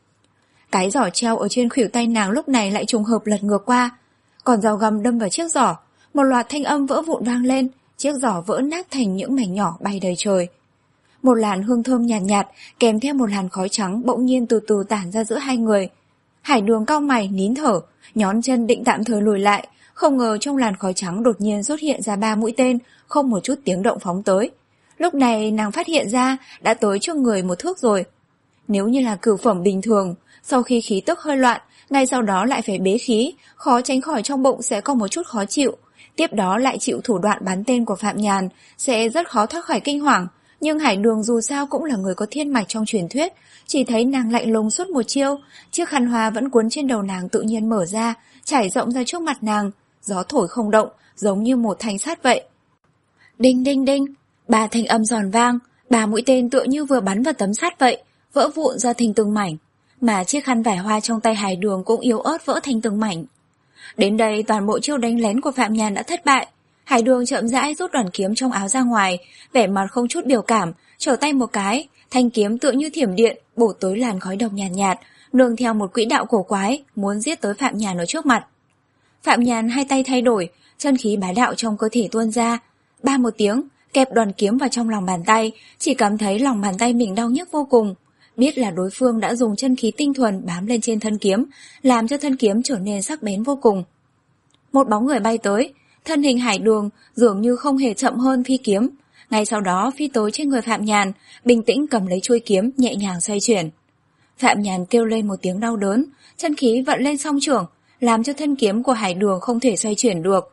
Cái giỏ treo ở trên khuỷu tay nàng lúc này lại trùng hợp lật ngược qua, còn dao găm đâm vào chiếc giỏ, một loạt thanh âm vỡ vụn vang lên, chiếc giỏ vỡ nát thành những mảnh nhỏ bay đầy trời. Một làn hương thơm nhàn nhạt, nhạt kèm theo một làn khói trắng bỗng nhiên từ từ tản ra giữa hai người. Hải Đường cau mày nín thở, nhón chân định tạm thời lùi lại, không ngờ trong làn khói trắng đột nhiên xuất hiện ra ba mũi tên, không một chút tiếng động phóng tới. Lúc này nàng phát hiện ra đã tới trước người một thước rồi. Nếu như là cửu phẩm bình thường, sau khi khí tức hơi loạn, ngay sau đó lại phải bế khí, khó tránh khỏi trong bụng sẽ có một chút khó chịu. Tiếp đó lại chịu thủ đoạn bắn tên của Phạm Nhàn, sẽ rất khó thoát khỏi kinh hoàng. Nhưng Hải Đường dù sao cũng là người có thiên mạch trong truyền thuyết, chỉ thấy nàng lạnh lùng suốt một chiêu, chiếc khăn hoa vẫn cuốn trên đầu nàng tự nhiên mở ra, trải rộng ra trước mặt nàng, gió thổi không động, giống như một thanh sắt vậy. Đinh đinh đinh, ba thanh âm giòn vang, ba mũi tên tựa như vừa bắn vào tấm sắt vậy, vỡ vụn ra thành từng mảnh, mà chiếc khăn vải hoa trong tay Hải Đường cũng yếu ớt vỡ thành từng mảnh. Đến đây toàn bộ chiêu đánh lén của Phạm Nhàn đã thất bại. Hải Đường chậm rãi rút đoàn kiếm trong áo ra ngoài, vẻ mặt không chút biểu cảm, trở tay một cái, thanh kiếm tựa như thiểm điện bổ tới làn khói độc nhàn nhạt, nhạt, nương theo một quỹ đạo cổ quái, muốn giết tới Phạm Nhàn ở trước mặt. Phạm Nhàn hai tay thay đổi, chân khí bá đạo trong cơ thể tuôn ra, ba một tiếng, kẹp đoàn kiếm vào trong lòng bàn tay, chỉ cảm thấy lòng bàn tay mình đau nhức vô cùng. Biết là đối phương đã dùng chân khí tinh thuần bám lên trên thân kiếm, làm cho thân kiếm trở nên sắc bén vô cùng. Một bóng người bay tới, thân hình Hải Đường dường như không hề chậm hơn phi kiếm, ngay sau đó phi tới trên người Phạm Nhàn, bình tĩnh cầm lấy chuôi kiếm nhẹ nhàng xoay chuyển. Phạm Nhàn kêu lên một tiếng đau đớn, chân khí vận lên song trưởng, làm cho thân kiếm của Hải Đường không thể xoay chuyển được.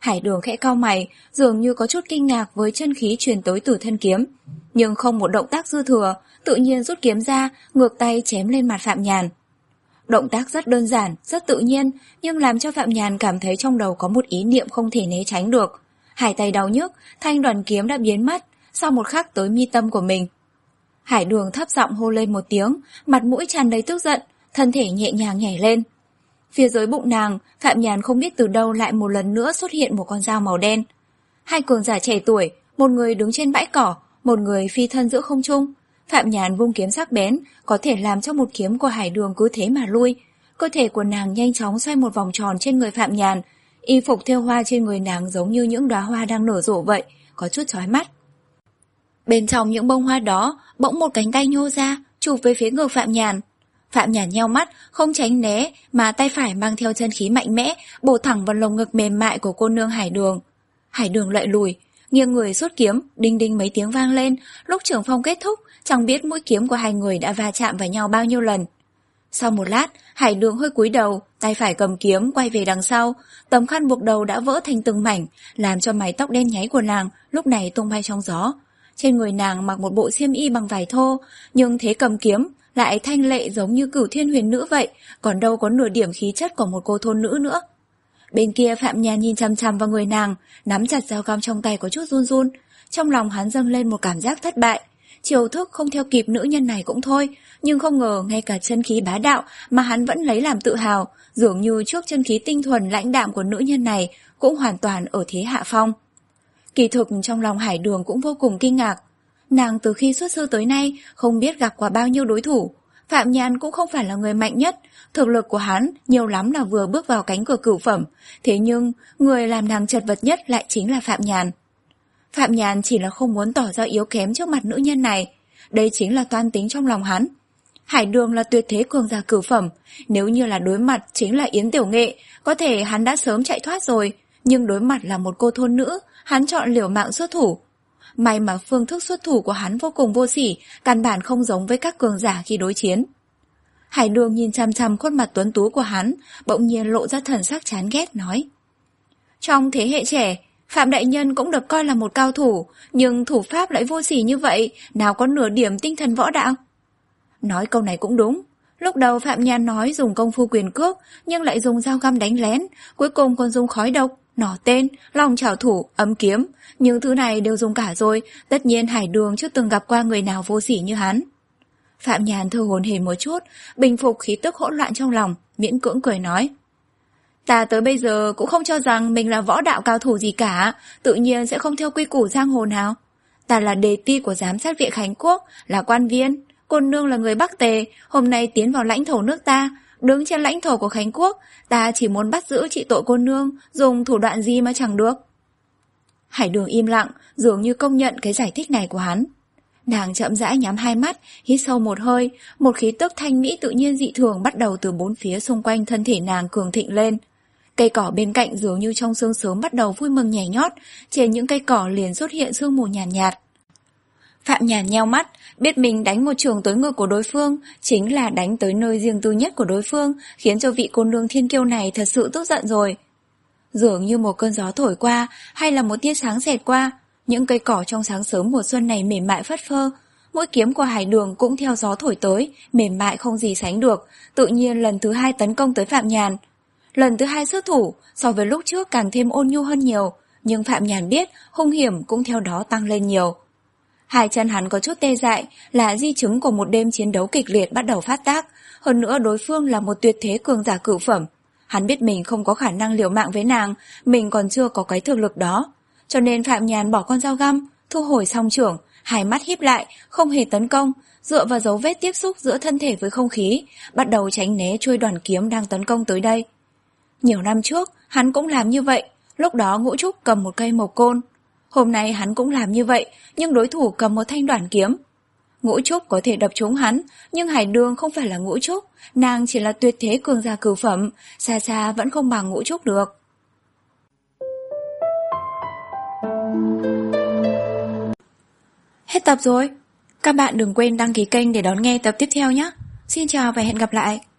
Hải Đường khẽ cau mày, dường như có chút kinh ngạc với chân khí truyền tới từ thân kiếm. Nhưng không một động tác dư thừa, tự nhiên rút kiếm ra, ngược tay chém lên mặt Phạm Nhàn. Động tác rất đơn giản, rất tự nhiên, nhưng làm cho Phạm Nhàn cảm thấy trong đầu có một ý niệm không thể né tránh được. Hai tay đau nhức, thanh đoàn kiếm đã biến mất, sau một khắc tới mi tâm của mình. Hải Đường thấp giọng hô lên một tiếng, mặt mũi tràn đầy tức giận, thân thể nhẹ nhàng nhảy lên. Phía dưới bụng nàng, Phạm Nhàn không biết từ đâu lại một lần nữa xuất hiện một con dao màu đen. Hai cường giả trẻ tuổi, một người đứng trên bãi cỏ, một người phi thân giữa không trung. Phạm Nhàn vung kiếm sắc bén, có thể làm cho một kiếm của Hải Đường cứ thế mà lui. Cơ thể của nàng nhanh chóng xoay một vòng tròn trên người Phạm Nhàn, y phục thêu hoa trên người nàng giống như những đóa hoa đang nở rộ vậy, có chút chói mắt. Bên trong những bông hoa đó, bỗng một cánh tay nhô ra, chụp về phía ngực Phạm Nhàn. Phạm Nhàn nheo mắt, không tránh né, mà tay phải mang theo chân khí mạnh mẽ, bổ thẳng vào lồng ngực mềm mại của cô nương Hải Đường. Hải Đường lệ lùi, nghiêng người xuất kiếm, đinh đinh mấy tiếng vang lên. Lúc trưởng phong kết thúc, chẳng biết mũi kiếm của hai người đã va chạm vào nhau bao nhiêu lần. Sau một lát, Hải Đường hơi cúi đầu, tay phải cầm kiếm quay về đằng sau, tấm khăn buộc đầu đã vỡ thành từng mảnh, làm cho mái tóc đen nháy của nàng lúc này tung bay trong gió. Trên người nàng mặc một bộ xiêm y bằng vải thô, nhưng thế cầm kiếm lại thanh lệ giống như Cửu Thiên Huyền Nữ vậy, còn đâu có nửa điểm khí chất của một cô thôn nữ nữa. Bên kia Phạm Nhàn nhìn chằm chằm vào người nàng, nắm chặt dao găm trong tay có chút run run. Trong lòng hắn dâng lên một cảm giác thất bại. Chiêu thức không theo kịp nữ nhân này cũng thôi, nhưng không ngờ ngay cả chân khí bá đạo mà hắn vẫn lấy làm tự hào, dường như trước chân khí tinh thuần lãnh đạm của nữ nhân này cũng hoàn toàn ở thế hạ phong. Kỳ thực trong lòng Hải Đường cũng vô cùng kinh ngạc. Nàng từ khi xuất sư tới nay không biết gặp qua bao nhiêu đối thủ. Phạm Nhàn cũng không phải là người mạnh nhất, thực lực của hắn nhiều lắm là vừa bước vào cánh cửa cửu phẩm, thế nhưng người làm nàng chật vật nhất lại chính là Phạm Nhàn. Phạm Nhàn chỉ là không muốn tỏ ra yếu kém trước mặt nữ nhân này, đây chính là toan tính trong lòng hắn. Hải Đường là tuyệt thế cường giả cửu phẩm, nếu như là đối mặt chính là Yến Tiểu Nghệ, có thể hắn đã sớm chạy thoát rồi, nhưng đối mặt là một cô thôn nữ, hắn chọn liều mạng xuất thủ. May mà phương thức xuất thủ của hắn vô cùng vô sỉ, căn bản không giống với các cường giả khi đối chiến. Hải Đường nhìn chăm chăm khuôn mặt tuấn tú của hắn, bỗng nhiên lộ ra thần sắc chán ghét nói: Trong thế hệ trẻ, Phạm Đại Nhân cũng được coi là một cao thủ, nhưng thủ pháp lại vô sỉ như vậy, nào có nửa điểm tinh thần võ đạo. Nói câu này cũng đúng. Lúc đầu Phạm Nhàn nói dùng công phu quyền cước, nhưng lại dùng dao găm đánh lén, cuối cùng còn dùng khói độc, nỏ tên, long trảo thủ, ấm kiếm. Những thứ này đều dùng cả rồi, tất nhiên Hải Đường chưa từng gặp qua người nào vô sỉ như hắn. Phạm Nhàn thở hổn hển một chút, bình phục khí tức hỗn loạn trong lòng, miễn cưỡng cười nói: Ta tới bây giờ cũng không cho rằng mình là võ đạo cao thủ gì cả, tự nhiên sẽ không theo quy củ giang hồ nào. Ta là đề ti của giám sát viện Khánh Quốc, là quan viên. Cô nương là người Bắc Tề, hôm nay tiến vào lãnh thổ nước ta, đứng trên lãnh thổ của Khánh Quốc, ta chỉ muốn bắt giữ trị tội cô nương, dùng thủ đoạn gì mà chẳng được. Hải Đường im lặng, dường như công nhận cái giải thích này của hắn. Nàng chậm rãi nhắm hai mắt, hít sâu một hơi, một khí tức thanh mỹ tự nhiên dị thường bắt đầu từ bốn phía xung quanh thân thể nàng cường thịnh lên. Cây cỏ bên cạnh dường như trong sương sớm bắt đầu vui mừng nhảy nhót, trên những cây cỏ liền xuất hiện sương mù nhàn nhạt, nhạt. Phạm Nhàn nheo mắt, biết mình đánh một trường tới ngực của đối phương, chính là đánh tới nơi riêng tư nhất của đối phương, khiến cho vị cô nương thiên kiêu này thật sự tức giận rồi. Dường như một cơn gió thổi qua, hay là một tia sáng xẹt qua, những cây cỏ trong sáng sớm mùa xuân này mềm mại phất phơ, mũi kiếm của Hải Đường cũng theo gió thổi tới, mềm mại không gì sánh được, tự nhiên lần thứ hai tấn công tới Phạm Nhàn. Lần thứ hai xuất thủ, so với lúc trước càng thêm ôn nhu hơn nhiều, nhưng Phạm Nhàn biết hung hiểm cũng theo đó tăng lên nhiều. Hai chân hắn có chút tê dại, là di chứng của một đêm chiến đấu kịch liệt bắt đầu phát tác, hơn nữa đối phương là một tuyệt thế cường giả cửu phẩm. Hắn biết mình không có khả năng liều mạng với nàng, mình còn chưa có cái thực lực đó. Cho nên Phạm Nhàn bỏ con dao găm, thu hồi song chưởng, hai mắt híp lại, không hề tấn công, dựa vào dấu vết tiếp xúc giữa thân thể với không khí, bắt đầu tránh né chuôi đoàn kiếm đang tấn công tới đây. Nhiều năm trước, hắn cũng làm như vậy, lúc đó Ngũ Trúc cầm một cây mộc côn. Hôm nay hắn cũng làm như vậy, nhưng đối thủ cầm một thanh đoản kiếm. Ngũ Trúc có thể đập trúng hắn, nhưng Hải Đường không phải là Ngũ Trúc, nàng chỉ là tuyệt thế cường giả cửu phẩm, xa xa vẫn không bằng Ngũ Trúc được. Hết tập rồi. Các bạn đừng quên đăng ký kênh để đón nghe tập tiếp theo nhé. Xin chào và hẹn gặp lại.